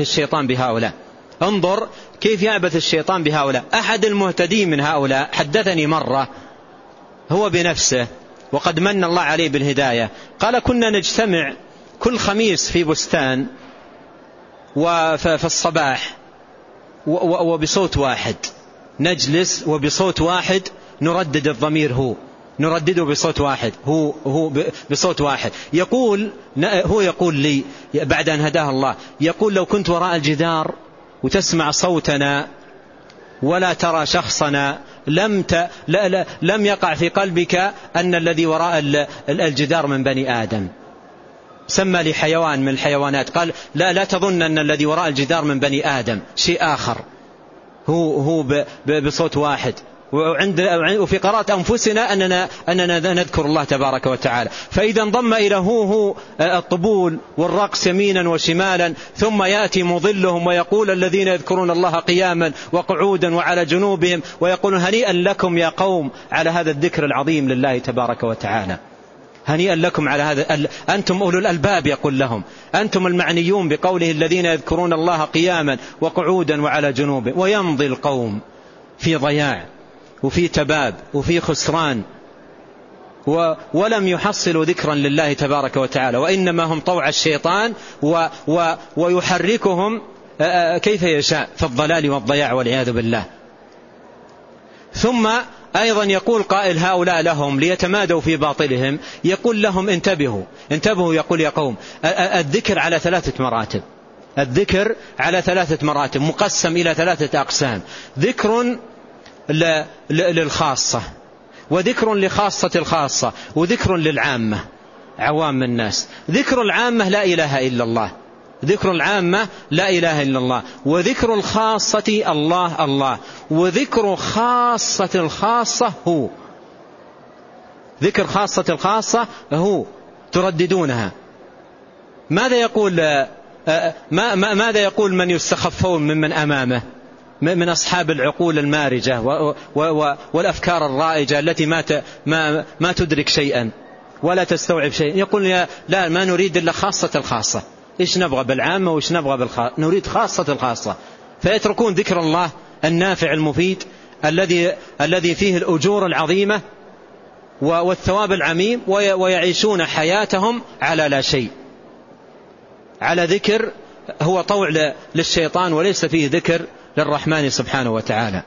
الشيطان بهؤلاء. أحد المهتدين من هؤلاء حدثني مرة هو بنفسه وقد من الله عليه بالهداية، قال: كنا نجتمع كل خميس في بستان وفي الصباح وبصوت واحد، نجلس وبصوت واحد نردد الضمير، نردده بصوت واحد، هو بصوت واحد. يقول لي بعد أن هداه الله، يقول: لو كنت وراء الجدار وتسمع صوتنا ولا ترى شخصنا لم يقع في قلبك أن الذي وراء الجدار من بني آدم. سمى لي حيوان من الحيوانات، قال: لا تظن أن الذي وراء الجدار من بني آدم، شيء آخر، هو بصوت واحد. وفي قراءة أنفسنا أننا نذكر الله تبارك وتعالى. فإذا انضم إلى هو الطبول والرقص يمينا وشمالا، ثم يأتي مضلهم ويقول: الذين يذكرون الله قياما وقعودا وعلى جنوبهم، ويقولون: هنيئا لكم يا قوم على هذا الذكر العظيم لله تبارك وتعالى، هنيئا لكم على هذا، أنتم أولو الألباب، يقول لهم أنتم المعنيون بقوله الذين يذكرون الله قياما وقعودا وعلى جنوبهم. ويمضي القوم في ضياع وفي تباب وفي خسران، ولم يحصلوا ذكرا لله تبارك وتعالى، وإنما هم طوع الشيطان ويحركهم كيف يشاء في الضلال والضياع والعياذ بالله. ثم أيضا يقول قائل هؤلاء لهم ليتمادوا في باطلهم، يقول لهم: انتبهوا، يقول: يا قوم، الذكر على 3 مراتب، الذكر على 3 مراتب، مقسم إلى 3 أقسام: ذكر للخاصة، وذكر لخاصة الخاصة، وذكر للعامة، عوام الناس. ذكر العامة لا إله إلا الله، ذكر العامة لا إله إلا الله، وذكر الخاصة الله الله، وذكر خاصة الخاصة هو، ذكر خاصة الخاصة هو ترددونها. ماذا يقول من يستخفون ممن أمامه من أصحاب العقول المارجة والأفكار الرائجة التي ما تدرك شيئا؟ ولا تستوعب شيء. يقول لا ما نريد إلا خاصة الخاصة. إيش نبغى بالعامة وإيش نبغى بالخاصة؟ نريد خاصة الخاصة. فيتركون ذكر الله النافع المفيد الذي فيه الأجور العظيمة والثواب العميم، ويعيشون حياتهم على لا شيء، على ذكر هو طوع للشيطان وليس فيه ذكر للرحمن سبحانه وتعالى،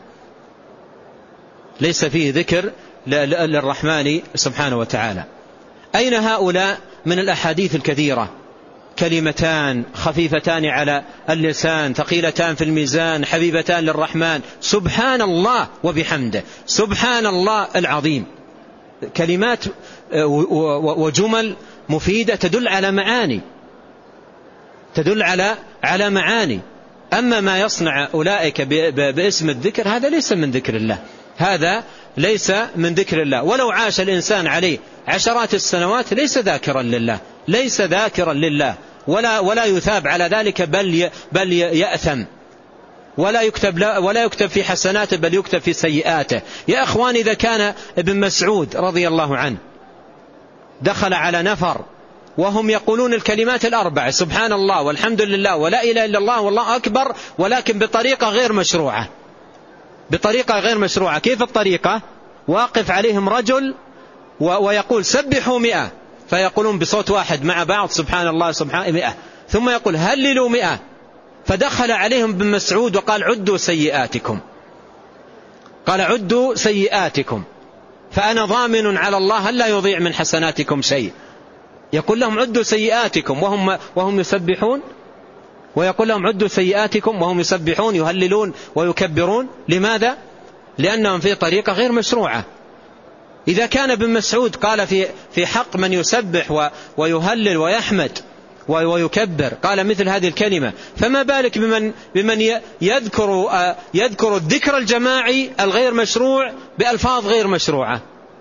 ليس فيه ذكر للرحمن سبحانه وتعالى. أين هؤلاء من الأحاديث الكثيرة؟ كلمتان خفيفتان على اللسان ثقيلتان في الميزان حبيبتان للرحمن، سبحان الله وبحمده، سبحان الله العظيم. كلمات وجمل مفيدة تدل على معاني، تدل على معاني. أما ما يصنع أولئك باسم الذكر هذا ليس من ذكر الله، هذا ليس من ذكر الله. ولو عاش الإنسان عليه عشرات السنوات ليس ذاكرا لله، ليس ذاكرا لله، ولا يثاب على ذلك، بل يأثم، ولا يكتب في حسناته بل يكتب في سيئاته. يا أخوان، إذا كان ابن مسعود رضي الله عنه دخل على نفر وهم يقولون الكلمات الأربع سبحان الله والحمد لله ولا إله إلا الله والله أكبر، ولكن بطريقة غير مشروعة، بطريقة غير مشروعة. كيف الطريقة؟ واقف عليهم رجل ويقول سبحوا 100، فيقولون بصوت واحد مع بعض سبحان الله سبحان 100، ثم يقول هللوا 100. فدخل عليهم ابن مسعود وقال عدوا سيئاتكم، قال عدوا سيئاتكم فأنا ضامن على الله ألا يضيع من حسناتكم شيء. يقول لهم عدوا سيئاتكم وهم يسبحون، ويقول لهم عدوا سيئاتكم وهم يسبحون يهللون ويكبرون. لماذا؟ لأنهم في طريقة غير مشروعة. إذا كان ابن مسعود قال في حق من يسبح ويهلل ويحمد ويكبر قال مثل هذه الكلمة، فما بالك بمن يذكر الذكر الجماعي الغير مشروع بألفاظ غير مشروعة،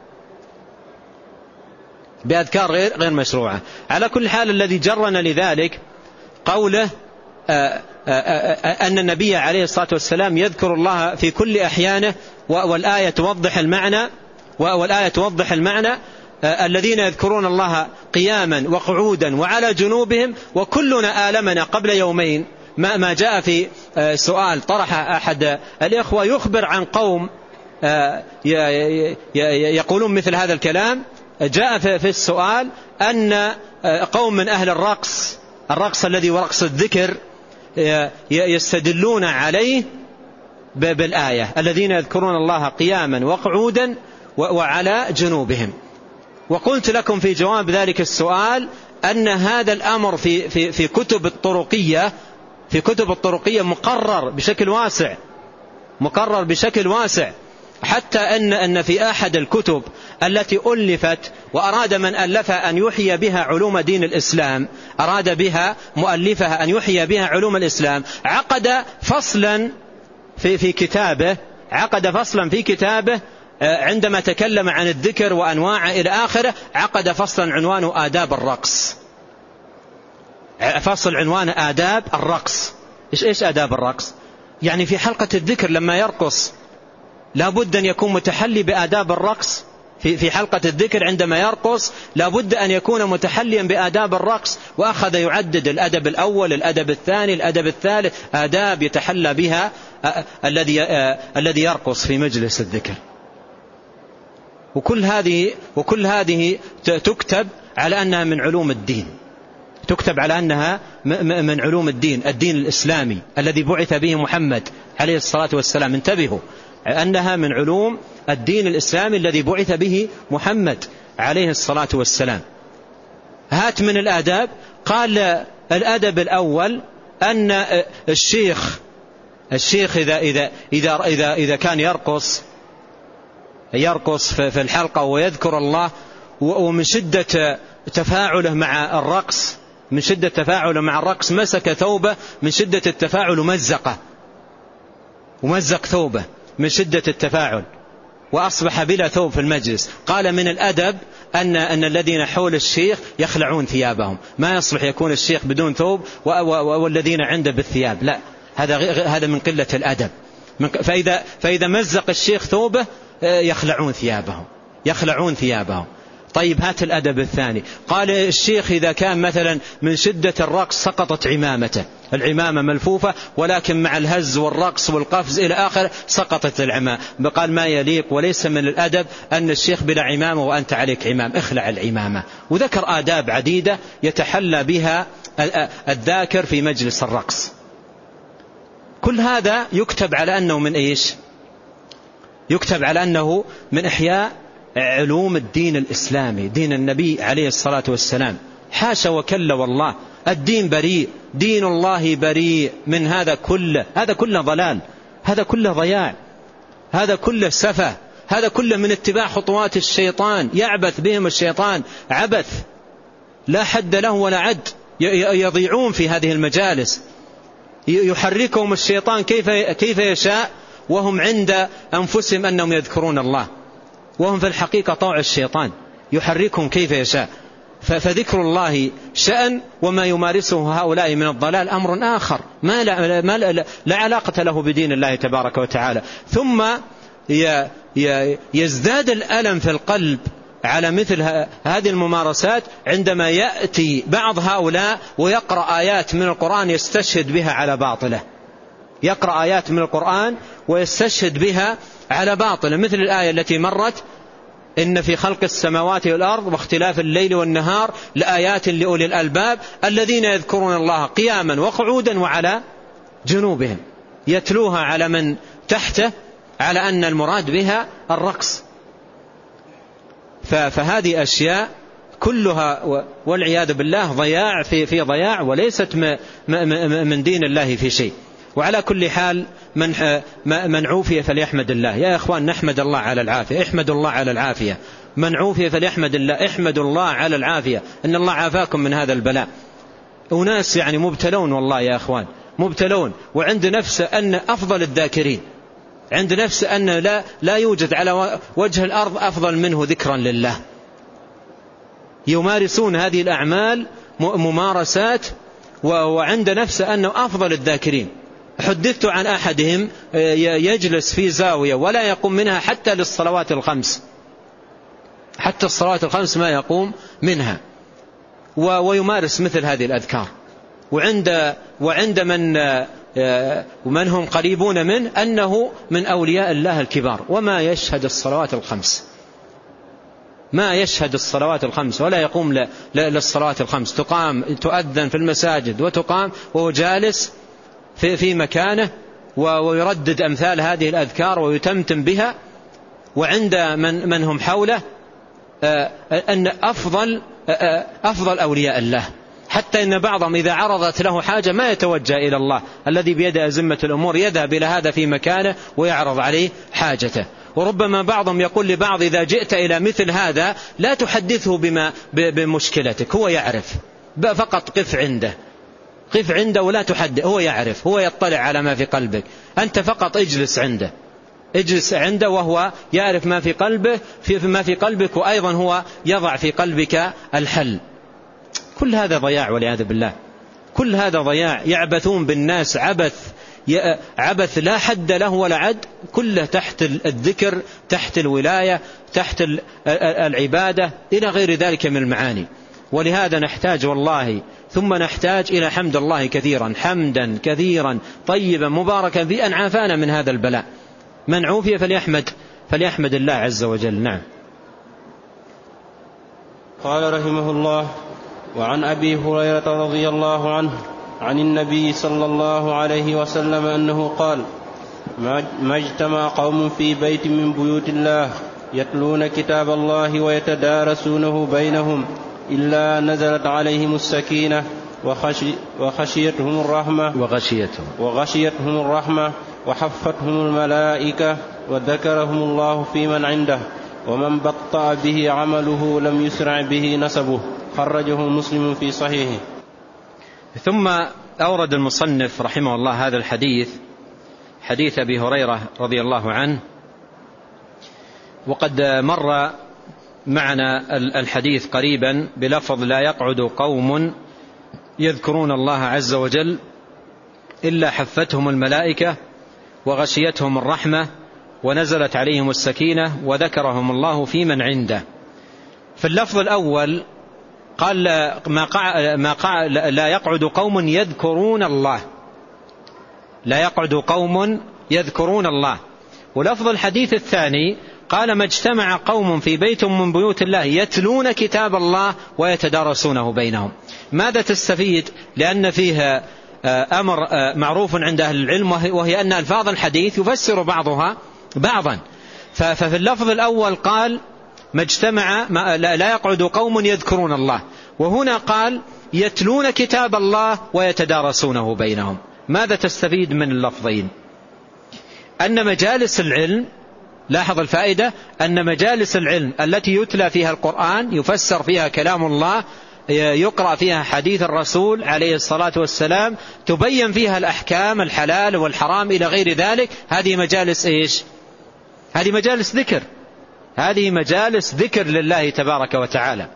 بأذكار غير مشروعة. على كل حال الذي جرنا لذلك قوله أن النبي عليه الصلاة والسلام يذكر الله في كل أحيانه، والآية توضح المعنى الذين يذكرون الله قياما وقعودا وعلى جنوبهم. وكلنا آلمنا قبل يومين ما جاء في سؤال طرح أحد الإخوة يخبر عن قوم يقولون مثل هذا الكلام. جاء في السؤال أن قوم من أهل الرقص الذي ورقص الذكر يستدلون عليه بالآية الذين يذكرون الله قياما وقعودا وعلى جنوبهم. وقلت لكم في جواب ذلك السؤال أن هذا الأمر في كتب الطرقية مقرر بشكل واسع، حتى أن في أحد الكتب التي ألفت وأراد من ألفها أن يحيي بها علوم دين الإسلام، أراد بها مؤلفها أن يحيي بها علوم الإسلام، عقد فصلا في كتابه عندما تكلم عن الذكر وأنواعه إلى آخره، عقد فصلا عنوانه آداب الرقص، فصل عنوانه آداب الرقص. إيش آداب الرقص؟ يعني في حلقة الذكر لما يرقص لابد أن يكون متحلي بآداب الرقص. في حلقة الذكر عندما يرقص لابد أن يكون متحليا بآداب الرقص، وأخذ يعدد الأدب الأول، الأدب الثاني، الأدب الثالث، آداب يتحلى بها الذي يرقص في مجلس الذكر. وكل هذه تكتب على أنها من علوم الدين، تكتب على أنها من علوم الدين الإسلامي الذي بعث به محمد عليه الصلاة والسلام. انتبهوا، أنها من علوم الدين الإسلامي الذي بعث به محمد عليه الصلاة والسلام. هات من الآداب. قال الأدب الأول أن الشيخ إذا كان يرقص في الحلقة ويذكر الله، ومن شدة تفاعله مع الرقص مسك ثوبه من شدة التفاعل ومزق ثوبه من شدة التفاعل وأصبح بلا ثوب في المجلس. قال من الأدب أن الذين حول الشيخ يخلعون ثيابهم، ما يصلح يكون الشيخ بدون ثوب والذين عنده بالثياب، لا، هذا من قلة الأدب. فإذا مزق الشيخ ثوبه يخلعون ثيابهم. طيب هات الأدب الثاني. قال الشيخ إذا كان مثلا من شدة الرقص سقطت عمامته، العمامة ملفوفة ولكن مع الهز والرقص والقفز إلى آخر سقطت العمامة. قال ما يليق وليس من الأدب أن الشيخ بلا عمامة وأنت عليك عمام، اخلع العمامة. وذكر آداب عديدة يتحلى بها الذاكر في مجلس الرقص. كل هذا يكتب على أنه من إيش؟ يكتب على أنه من إحياء علوم الدين الإسلامي، دين النبي عليه الصلاة والسلام. حاشا وكلا والله، الدين بريء، دين الله بريء من هذا كله. هذا كله ضلال، هذا كله ضياع، هذا كله سفه، هذا كله من اتباع خطوات الشيطان. يعبث بهم الشيطان عبث لا حد له ولا عد. يضيعون في هذه المجالس، يحركهم الشيطان كيف يشاء، وهم عند أنفسهم أنهم يذكرون الله، وهم في الحقيقة طوع الشيطان يحركهم كيف يشاء. فذكر الله شأن، وما يمارسه هؤلاء من الضلال أمر آخر لا علاقة له بدين الله تبارك وتعالى. ثم يزداد الألم في القلب على مثل هذه الممارسات عندما يأتي بعض هؤلاء ويقرأ آيات من القرآن يستشهد بها على باطله، يقرأ آيات من القرآن ويستشهد بها على باطله، مثل الآية التي مرت: إن في خلق السماوات والأرض واختلاف الليل والنهار لآيات لأولي الألباب الذين يذكرون الله قياما وقعودا وعلى جنوبهم. يتلوها على من تحته على أن المراد بها الرقص. فهذه أشياء كلها والعياذ بالله ضياع في ضياع، وليست من دين الله في شيء. وعلى كل حال من عوفي فليحمد الله. يا إخوان نحمد الله على العافية، احمد الله على العافية. من عوفي فليحمد الله، احمد الله على العافية، إن الله عافاكم من هذا البلاء. وناس يعني مبتلون والله يا إخوان، مبتلون، وعند نفس أن أفضل الذاكرين، عند نفس أن لا يوجد على وجه الأرض أفضل منه ذكرا لله. يمارسون هذه الأعمال ممارسات، وعند نفس أنه أفضل الذاكرين. حدثت عن أحدهم يجلس في زاوية ولا يقوم منها حتى للصلوات الخمس، حتى الصلوات الخمس ما يقوم منها، ويمارس مثل هذه الأذكار. وعند من هم قريبون منه أنه من أولياء الله الكبار، وما يشهد الصلوات الخمس، ما يشهد الصلوات الخمس ولا يقوم للصلوات الخمس. تؤذن في المساجد وتقام وهو جالس في مكانه ويردد أمثال هذه الأذكار ويتمتم بها. وعند من هم حوله أن أفضل أولياء الله، حتى إن بعضهم إذا عرضت له حاجة ما يتوجه إلى الله الذي بيده أزمة الأمور، يذهب إلى هذا في مكانه ويعرض عليه حاجته. وربما بعضهم يقول لبعض: إذا جئت إلى مثل هذا لا تحدثه بمشكلتك، هو يعرف، فقط قف عنده ولا تحدث، هو يعرف، هو يطلع على ما في قلبك، أنت فقط اجلس عنده وهو يعرف ما في قلبه ما في قلبك، وأيضا هو يضع في قلبك الحل. كل هذا ضياع والعياذ بالله، كل هذا ضياع. يعبثون بالناس عبث لا حد له ولا عد، كله تحت الذكر، تحت الولاية، تحت العبادة، إلى غير ذلك من المعاني. ولهذا نحتاج والله ثم نحتاج إلى حمد الله كثيرا، حمدا كثيرا طيبا مباركا في أن عافانا من هذا البلاء. من عوفي فليحمد الله عز وجل. نعم. قال رحمه الله: وعن أبي هريرة رضي الله عنه عن النبي صلى الله عليه وسلم أنه قال: ما اجتمع قوم في بيت من بيوت الله يتلون كتاب الله ويتدارسونه بينهم إلا نزلت عليهم السكينة وغشيتهم الرحمة وحفتهم الملائكة وذكرهم الله في من عنده ومن بطأ به عمله لم يسرع به نسبه. خرجه مسلم في صحيحه. ثم أورد المصنف رحمه الله هذا الحديث، حديث أبي هريرة رضي الله عنه، وقد مر معنا الحديث قريبا بلفظ: لا يقعد قوم يذكرون الله عز وجل إلا حفتهم الملائكة وغشيتهم الرحمة ونزلت عليهم السكينة وذكرهم الله في من عنده. في اللفظ الأول قال لا يقعد قوم يذكرون الله، لا يقعد قوم يذكرون الله. ولفظ الحديث الثاني قال ما اجتمع قوم في بيت من بيوت الله يتلون كتاب الله ويتدارسونه بينهم. ماذا تستفيد؟ لأن فيها أمر معروف عند أهل العلم، وهي أن ألفاظ الحديث يفسر بعضها بعضا. ففي اللفظ الأول قال ما اجتمع لا يقعد قوم يذكرون الله، وهنا قال يتلون كتاب الله ويتدارسونه بينهم. ماذا تستفيد من اللفظين؟ أن مجالس العلم، لاحظ الفائدة، أن مجالس العلم التي يتلى فيها القرآن، يفسر فيها كلام الله، يقرأ فيها حديث الرسول عليه الصلاة والسلام، تبين فيها الأحكام الحلال والحرام إلى غير ذلك، هذه مجالس إيش؟ هذه مجالس ذكر، هذه مجالس ذكر لله تبارك وتعالى.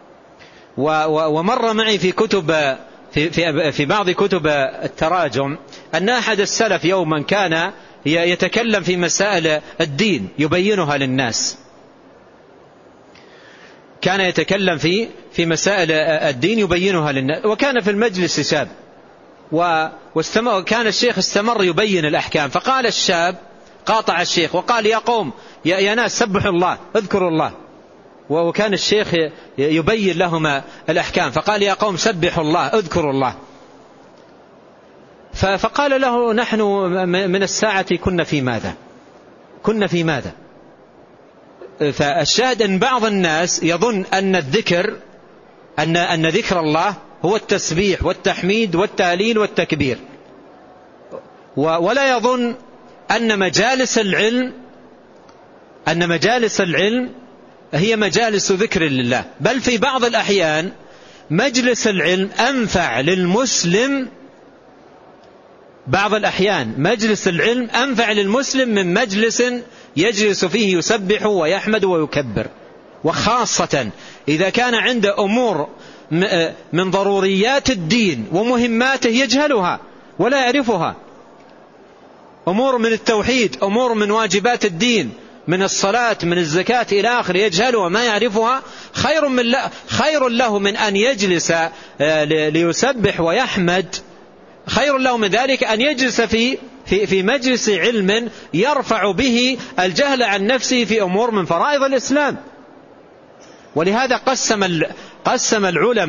ومر معي في كتب في بعض كتب التراجم أن أحد السلف يوما كان يتكلم في مسائل الدين يبينها للناس، كان يتكلم في مسائل الدين يبينها للناس، وكان في المجلس شاب، وكان الشيخ استمر يبين الأحكام، فقال الشاب قاطع الشيخ وقال يا قوم يا ناس سبحوا الله اذكروا الله، وكان الشيخ يبين لهم الأحكام، فقال يا قوم سبحوا الله اذكروا الله. فقال له نحن من الساعة كنا في ماذا؟ كنا في ماذا؟ فالشاهد أن بعض الناس يظن أن الذكر أن ذكر الله هو التسبيح والتحميد والتهليل والتكبير، ولا يظن أن مجالس العلم هي مجالس ذكر لله، بل في بعض الأحيان مجلس العلم أنفع للمسلم، بعض الأحيان مجلس العلم أنفع للمسلم من مجلس يجلس فيه يسبح ويحمد ويكبر، وخاصة إذا كان عنده أمور من ضروريات الدين ومهماته يجهلها ولا يعرفها، أمور من التوحيد، أمور من واجبات الدين، من الصلاة، من الزكاة إلى آخر، يجهلها ما يعرفها، خير له من أن يجلس ليسبح ويحمد، خير له من ذلك أن يجلس في مجلس علم يرفع به الجهل عن نفسه في أمور من فرائض الإسلام. ولهذا قسم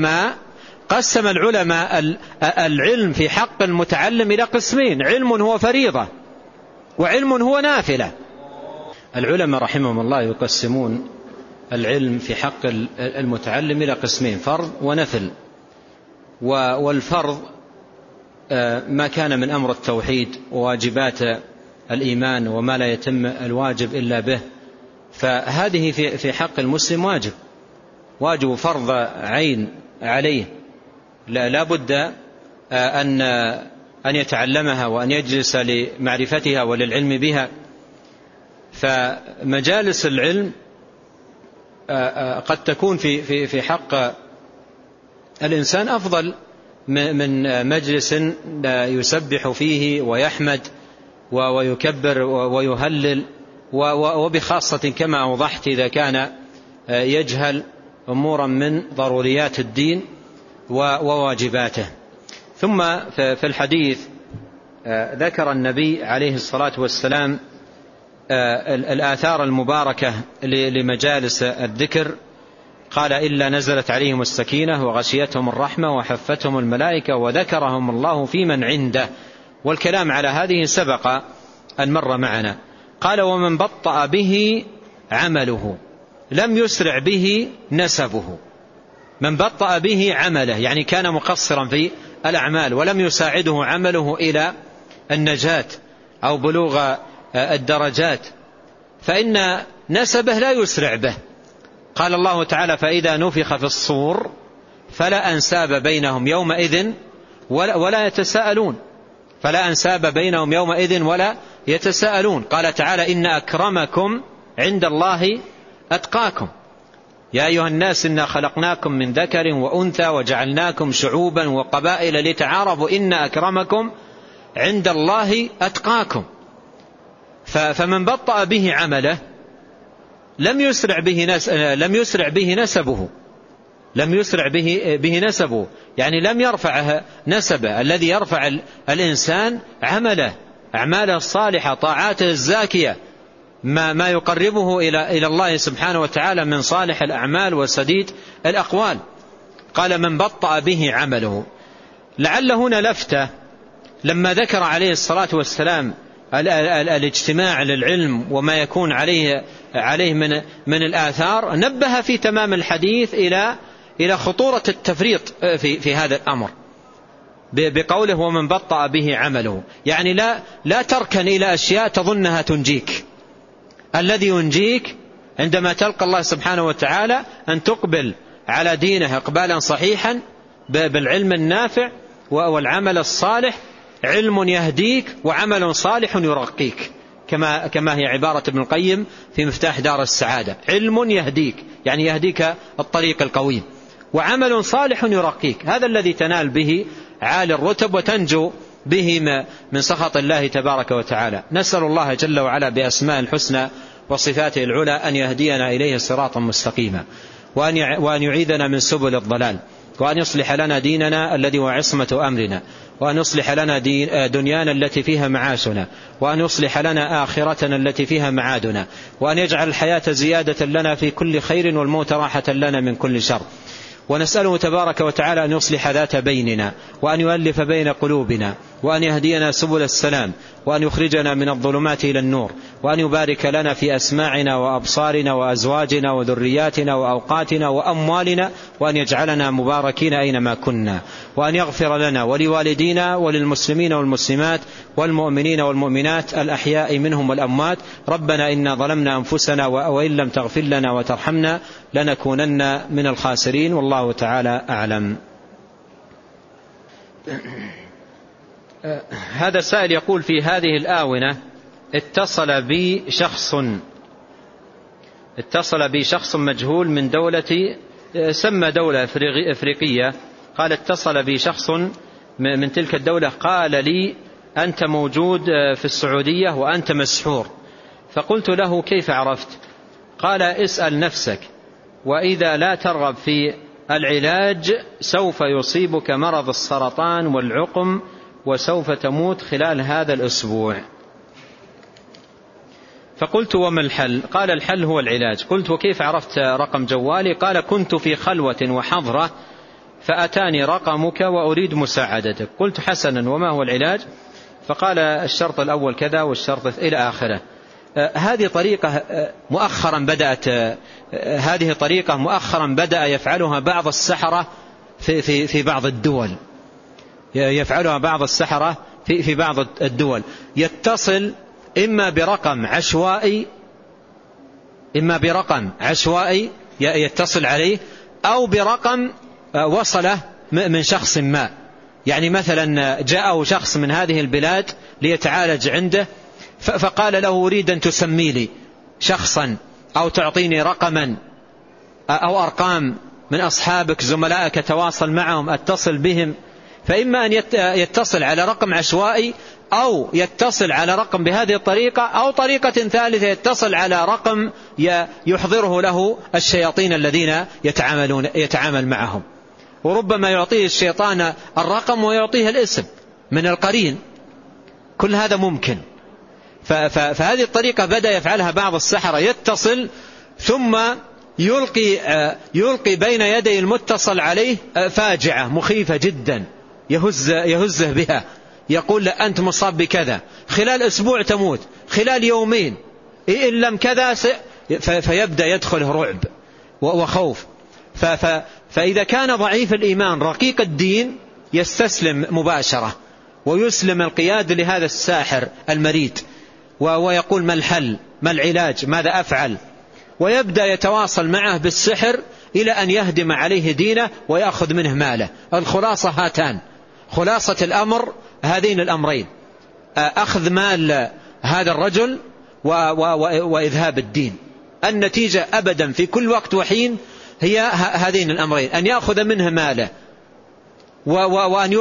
العلماء العلم في حق المتعلم إلى قسمين: علم هو فريضة وعلم هو نافلة. العلماء رحمهم الله يقسمون العلم في حق المتعلم إلى قسمين: فرض ونفل. والفرض ما كان من أمر التوحيد وواجبات الإيمان وما لا يتم الواجب إلا به، فهذه في حق المسلم واجب فرض عين عليه، لا بد أن يتعلمها وأن يجلس لمعرفتها وللعلم بها. فمجالس العلم قد تكون في حق الإنسان أفضل من مجلس يسبح فيه ويحمد ويكبر ويهلل، وبخاصة كما أوضحت إذا كان يجهل أمورا من ضروريات الدين وواجباته. ثم في الحديث ذكر النبي عليه الصلاة والسلام الآثار المباركة لمجالس الذكر، قال إلا نزلت عليهم السكينة وغشيتهم الرحمة وحفتهم الملائكة وذكرهم الله في من عنده. والكلام على هذه سبق أن مر معنا. قال ومن بطأ به عمله لم يسرع به نسبه. من بطأ به عمله يعني كان مقصرا في الأعمال ولم يساعده عمله إلى النجاة أو بلوغ الدرجات، فإن نسبه لا يسرع به. قال الله تعالى فإذا نفخ في الصور فلا أنساب بينهم يومئذ ولا يتساءلون، فلا أنساب بينهم يومئذ ولا يتساءلون. قال تعالى إن أكرمكم عند الله أتقاكم يا أيها الناس إنا خلقناكم من ذكر وأنثى وجعلناكم شعوبا وقبائل لتعارفوا إن أكرمكم عند الله أتقاكم. فمن بطأ به عمله لم يسرع به نسبه، يعني لم يرفعه نسبه. الذي يرفع الإنسان أعماله الصالحة، طاعاته الزاكية، ما يقربه إلى الله سبحانه وتعالى من صالح الأعمال وسديد الأقوال. قال من بطأ به عمله. لعل هنا لفتة لما ذكر عليه الصلاة والسلام الاجتماع للعلم وما يكون عليه من الآثار، نبه في تمام الحديث إلى خطورة التفريط في هذا الأمر بقوله ومن بطأ به عمله، يعني لا تركن إلى أشياء تظنها تنجيك. الذي ينجيك عندما تلقى الله سبحانه وتعالى أن تقبل على دينه إقبالا صحيحا بالعلم النافع والعمل الصالح. علم يهديك وعمل صالح يرقيك، كما هي عبارة ابن القيم في مفتاح دار السعادة. علم يهديك يعني يهديك الطريق القويم، وعمل صالح يرقيك، هذا الذي تنال به عالي الرتب وتنجو به من سخط الله تبارك وتعالى. نسأل الله جل وعلا بأسماء الحسنى وصفاته العلى أن يهدينا إليه صراطا مستقيما، وأن يعيذنا من سبل الضلال، وأن يصلح لنا ديننا الذي هو عصمة أمرنا، وأن يصلح لنا دنيانا التي فيها معاشنا، وأن يصلح لنا آخرتنا التي فيها معادنا، وأن يجعل الحياة زيادة لنا في كل خير والموت راحة لنا من كل شر. ونسأله تبارك وتعالى أن يصلح ذات بيننا، وأن يؤلف بين قلوبنا، وأن يهدينا سبل السلام، وأن يخرجنا من الظلمات إلى النور، وأن يبارك لنا في أسماعنا وأبصارنا وأزواجنا وذرياتنا وأوقاتنا وأموالنا، وأن يجعلنا مباركين أينما كنا، وأن يغفر لنا ولوالدينا وللمسلمين والمسلمات والمؤمنين والمؤمنات الأحياء منهم والأموات. ربنا إنا ظلمنا أنفسنا وإن لم تغفر لنا وترحمنا لنكونن من الخاسرين، والله تعالى أعلم. هذا السائل يقول في هذه الآونة اتصل بي شخص مجهول من دولة، سمى دولة إفريقية، قال اتصل بي شخص من تلك الدولة قال لي أنت موجود في السعودية وأنت مسحور. فقلت له كيف عرفت؟ قال اسأل نفسك، وإذا لا ترغب في العلاج سوف يصيبك مرض السرطان والعقم وسوف تموت خلال هذا الأسبوع. فقلت وما الحل؟ قال الحل هو العلاج. قلت وكيف عرفت رقم جوالي؟ قال كنت في خلوة وحضرة فأتاني رقمك وأريد مساعدتك. قلت حسنا وما هو العلاج؟ فقال الشرط الأول كذا والشرط إلى آخره. هذه طريقة مؤخرا بدأ يفعلها بعض السحرة في بعض الدول، يفعلها بعض السحرة في بعض الدول. يتصل إما برقم عشوائي يتصل عليه، أو برقم وصله من شخص ما. يعني مثلا جاءه شخص من هذه البلاد ليتعالج عنده، فقال له أريد أن تسمي لي شخصا أو تعطيني رقما أو أرقام من أصحابك زملائك تواصل معهم أتصل بهم. فإما أن يتصل على رقم عشوائي، أو يتصل على رقم بهذه الطريقة، أو طريقة ثالثة يتصل على رقم يحضره له الشياطين الذين يتعامل معهم. وربما يعطيه الشيطان الرقم ويعطيه الاسم من القرين، كل هذا ممكن. فهذه الطريقة بدأ يفعلها بعض السحرة، يتصل ثم يلقي بين يدي المتصل عليه فاجعة مخيفة جدا يهزه بها، يقول له أنت مصاب بكذا، خلال أسبوع تموت، خلال يومين إن لم كذا فيبدأ يدخله رعب وخوف. فإذا كان ضعيف الإيمان رقيق الدين يستسلم مباشرة ويسلم القيادة لهذا الساحر المريد، ويقول ما الحل، ما العلاج، ماذا أفعل، ويبدأ يتواصل معه بالسحر إلى أن يهدم عليه دينه ويأخذ منه ماله. الخلاصة هاتان، خلاصة الأمر هذين الأمرين: أخذ مال هذا الرجل وإذهاب الدين. النتيجة أبدا في كل وقت وحين هي هذين الأمرين: أن يأخذ منه ماله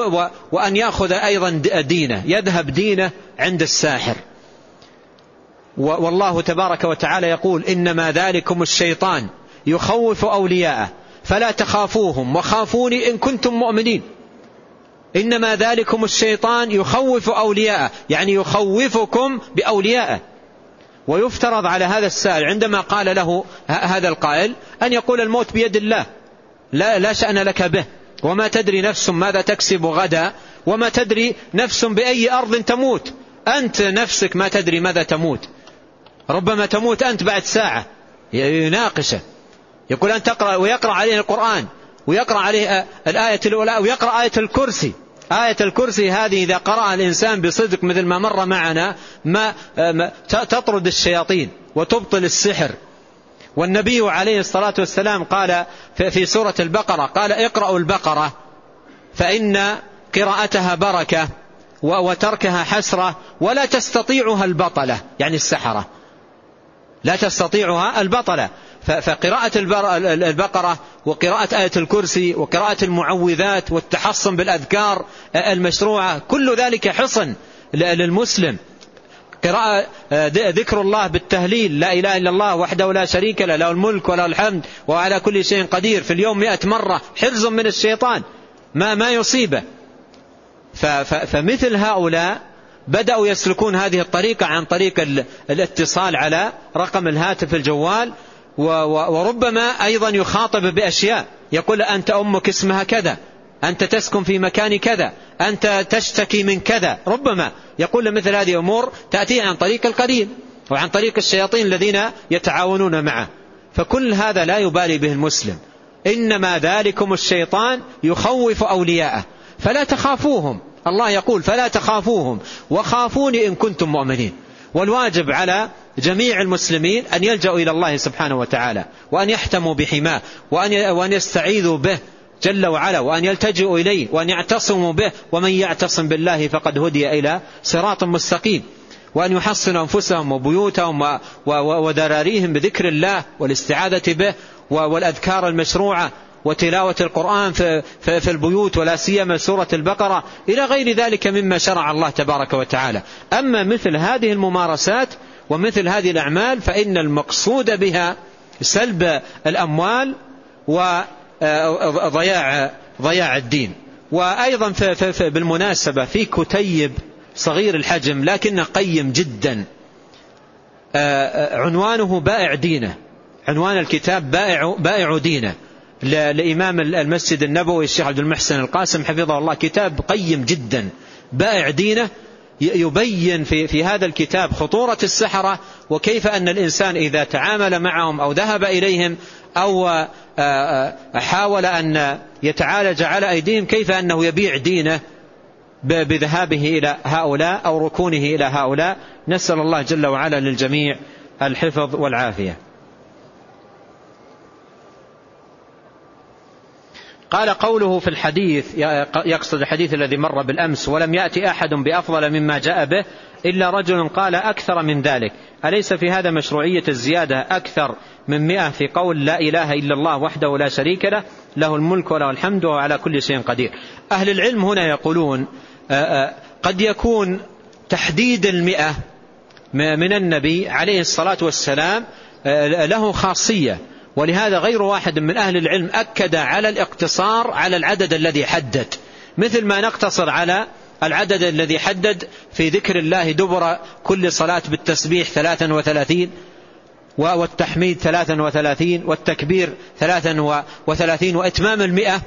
وأن يأخذ أيضا دينه، يذهب دينه عند الساحر. والله تبارك وتعالى يقول إنما ذلكم الشيطان يخوف أولياءه فلا تخافوهم وخافوني إن كنتم مؤمنين. إنما ذلكم الشيطان يخوف أولياءه يعني يخوفكم بأوليائه. ويفترض على هذا السائل عندما قال له هذا القائل أن يقول الموت بيد الله لا شأن لك به، وما تدري نفس ماذا تكسب غدا، وما تدري نفس بأي أرض تموت. أنت نفسك ما تدري ماذا تموت، ربما تموت أنت بعد ساعة. يناقشه يقول أن تقرأ، ويقرأ عليه القرآن ويقرأ عليه الآية الأولى ويقرأ آية الكرسي. آية الكرسي هذه إذا قرأ الإنسان بصدق مثل ما مر معنا ما تطرد الشياطين وتبطل السحر. والنبي عليه الصلاة والسلام قال في سورة البقرة قال اقرأوا البقرة فإن قراءتها بركة وتركها حسرة ولا تستطيعها البطلة، يعني السحرة لا تستطيعها البطلة. فقراءة البقرة وقراءة آية الكرسي وقراءة المعوذات والتحصن بالأذكار المشروعة كل ذلك حصن للمسلم. قراءة ذكر الله بالتهليل لا إله إلا الله وحده لا شريك له له الملك وله الحمد وعلى كل شيء قدير في اليوم 100 مرة حرز من الشيطان ما يصيبه. فمثل هؤلاء بدأوا يسلكون هذه الطريقة عن طريق الاتصال على رقم الهاتف الجوال، وربما أيضا يخاطب بأشياء يقول أنت أمك اسمها كذا، أنت تسكن في مكان كذا، أنت تشتكي من كذا. ربما يقول مثل هذه أمور تأتي عن طريق القرين وعن طريق الشياطين الذين يتعاونون معه. فكل هذا لا يبالي به المسلم. إنما ذلكم الشيطان يخوف أولياءه فلا تخافوهم. الله يقول فلا تخافوهم وخافوني إن كنتم مؤمنين. والواجب على جميع المسلمين أن يلجأوا إلى الله سبحانه وتعالى وأن يحتموا بحماه وأن يستعيذوا به جل وعلا وأن يلتجئوا إليه وأن يعتصموا به، ومن يعتصم بالله فقد هدي إلى صراط مستقيم. وأن يحصنوا أنفسهم وبيوتهم وذراريهم بذكر الله والاستعاذة به والأذكار المشروعة وتلاوة القرآن في البيوت ولا سيما سورة البقرة إلى غير ذلك مما شرع الله تبارك وتعالى. أما مثل هذه الممارسات ومثل هذه الأعمال فإن المقصود بها سلب الأموال وضياع الدين. وأيضا بالمناسبة في كتيب صغير الحجم لكنه قيم جدا عنوانه بائع دينه. عنوان الكتاب بائع دينه لإمام المسجد النبوي الشيخ عبد المحسن القاسم حفظه الله. كتاب قيم جدا بائع دينه، يبين في هذا الكتاب خطورة السحرة وكيف أن الإنسان إذا تعامل معهم أو ذهب إليهم أو حاول أن يتعالج على أيديهم كيف أنه يبيع دينه بذهابه إلى هؤلاء أو ركونه إلى هؤلاء. نسأل الله جل وعلا للجميع الحفظ والعافية. قال قوله في الحديث يقصد الحديث الذي مر بالأمس ولم يأتي أحد بأفضل مما جاء به إلا رجل قال أكثر من ذلك. أليس في هذا مشروعية الزيادة أكثر من 100 في قول لا إله إلا الله وحده لا شريك له له الملك وله الحمد وعلى كل شيء قدير. أهل العلم هنا يقولون قد يكون تحديد 100 من النبي عليه الصلاة والسلام له خاصية، ولهذا غير واحد من أهل العلم أكد على الاقتصار على العدد الذي حدد، مثل ما نقتصر على العدد الذي حدد في ذكر الله دبر كل صلاة بالتسبيح 33 والتحميد 33 والتكبير 33 وإتمام 100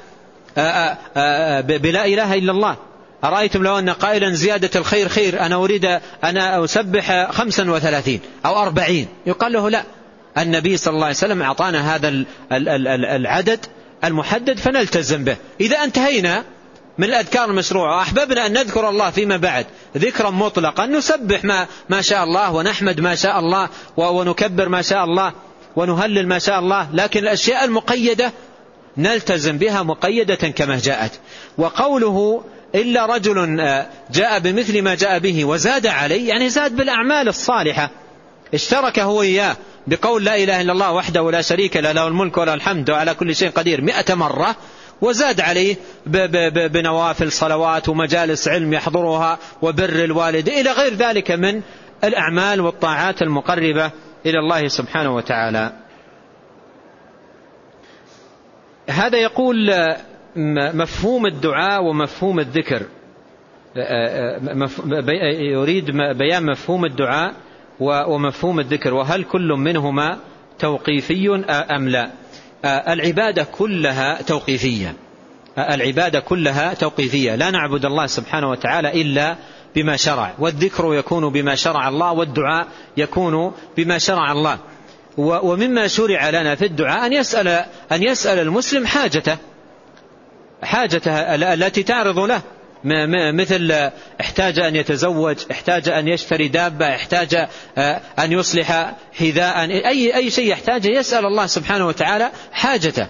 بلا إله إلا الله. أرأيتم لو أن قائلا زيادة الخير خير أنا أريد أنا أسبح 35 أو 40، يقال له لا، النبي صلى الله عليه وسلم أعطانا هذا العدد المحدد فنلتزم به. إذا انتهينا من الأذكار المشروعة وأحببنا أن نذكر الله فيما بعد ذكرا مطلقا نسبح ما شاء الله ونحمد ما شاء الله ونكبر ما شاء الله ونهلل ما شاء الله، لكن الأشياء المقيدة نلتزم بها مقيدة كما جاءت. وقوله إلا رجل جاء بمثل ما جاء به وزاد عليه، يعني زاد بالأعمال الصالحة، اشترك هو إياه بقول لا إله إلا الله وحده لا شريك له له الملك وله الحمد وعلى كل شيء قدير 100 مرة، وزاد عليه بنوافل صلوات ومجالس علم يحضرها وبر الوالد إلى غير ذلك من الأعمال والطاعات المقربة إلى الله سبحانه وتعالى. هذا يقول مفهوم الدعاء ومفهوم الذكر، يريد بيان مفهوم الدعاء ومفهوم الذكر، وهل كل منهما توقيفي أم لا؟ العبادة كلها توقيفية، العبادة كلها توقيفية، لا نعبد الله سبحانه وتعالى إلا بما شرع، والذكر يكون بما شرع الله، والدعاء يكون بما شرع الله. ومما شرع لنا في الدعاء أن يسأل المسلم حاجته التي تعرض له، مثل احتاج أن يتزوج، احتاج أن يشتري دابة، احتاج أن يصلح حذاء، أي شيء يحتاج يسأل الله سبحانه وتعالى حاجته.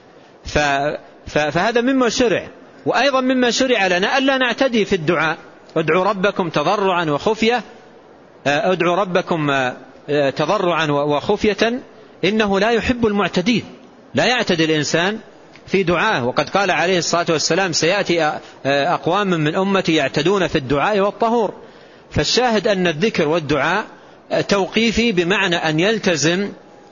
فهذا مما شرع. وأيضا مما شرع لنا ألا نعتدي في الدعاء، ادعوا ربكم تضرعا وخفية، ادعوا ربكم تضرعا وخفية إنه لا يحب المعتدين، لا يعتدي الإنسان في دعاه. وقد قال عليه الصلاة والسلام سيأتي أقوام من أمتي يعتدون في الدعاء والطهور. فالشاهد أن الذكر والدعاء توقيفي، بمعنى أن يلتزم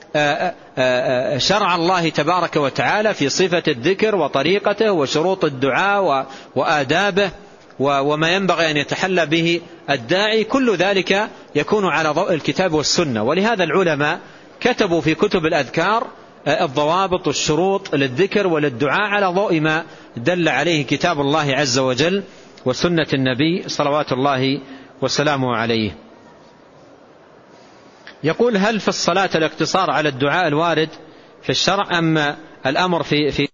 شرع الله تبارك وتعالى في صفة الذكر وطريقته وشروط الدعاء وآدابه وما ينبغي أن يتحلى به الداعي، كل ذلك يكون على ضوء الكتاب والسنة. ولهذا العلماء كتبوا في كتب الأذكار الضوابط والشروط للذكر وللدعاء على ضوء ما دل عليه كتاب الله عز وجل وسنة النبي صلوات الله وسلامه عليه. يقول: هل في الصلاة الاقتصار على الدعاء الوارد في الشرع أم الأمر في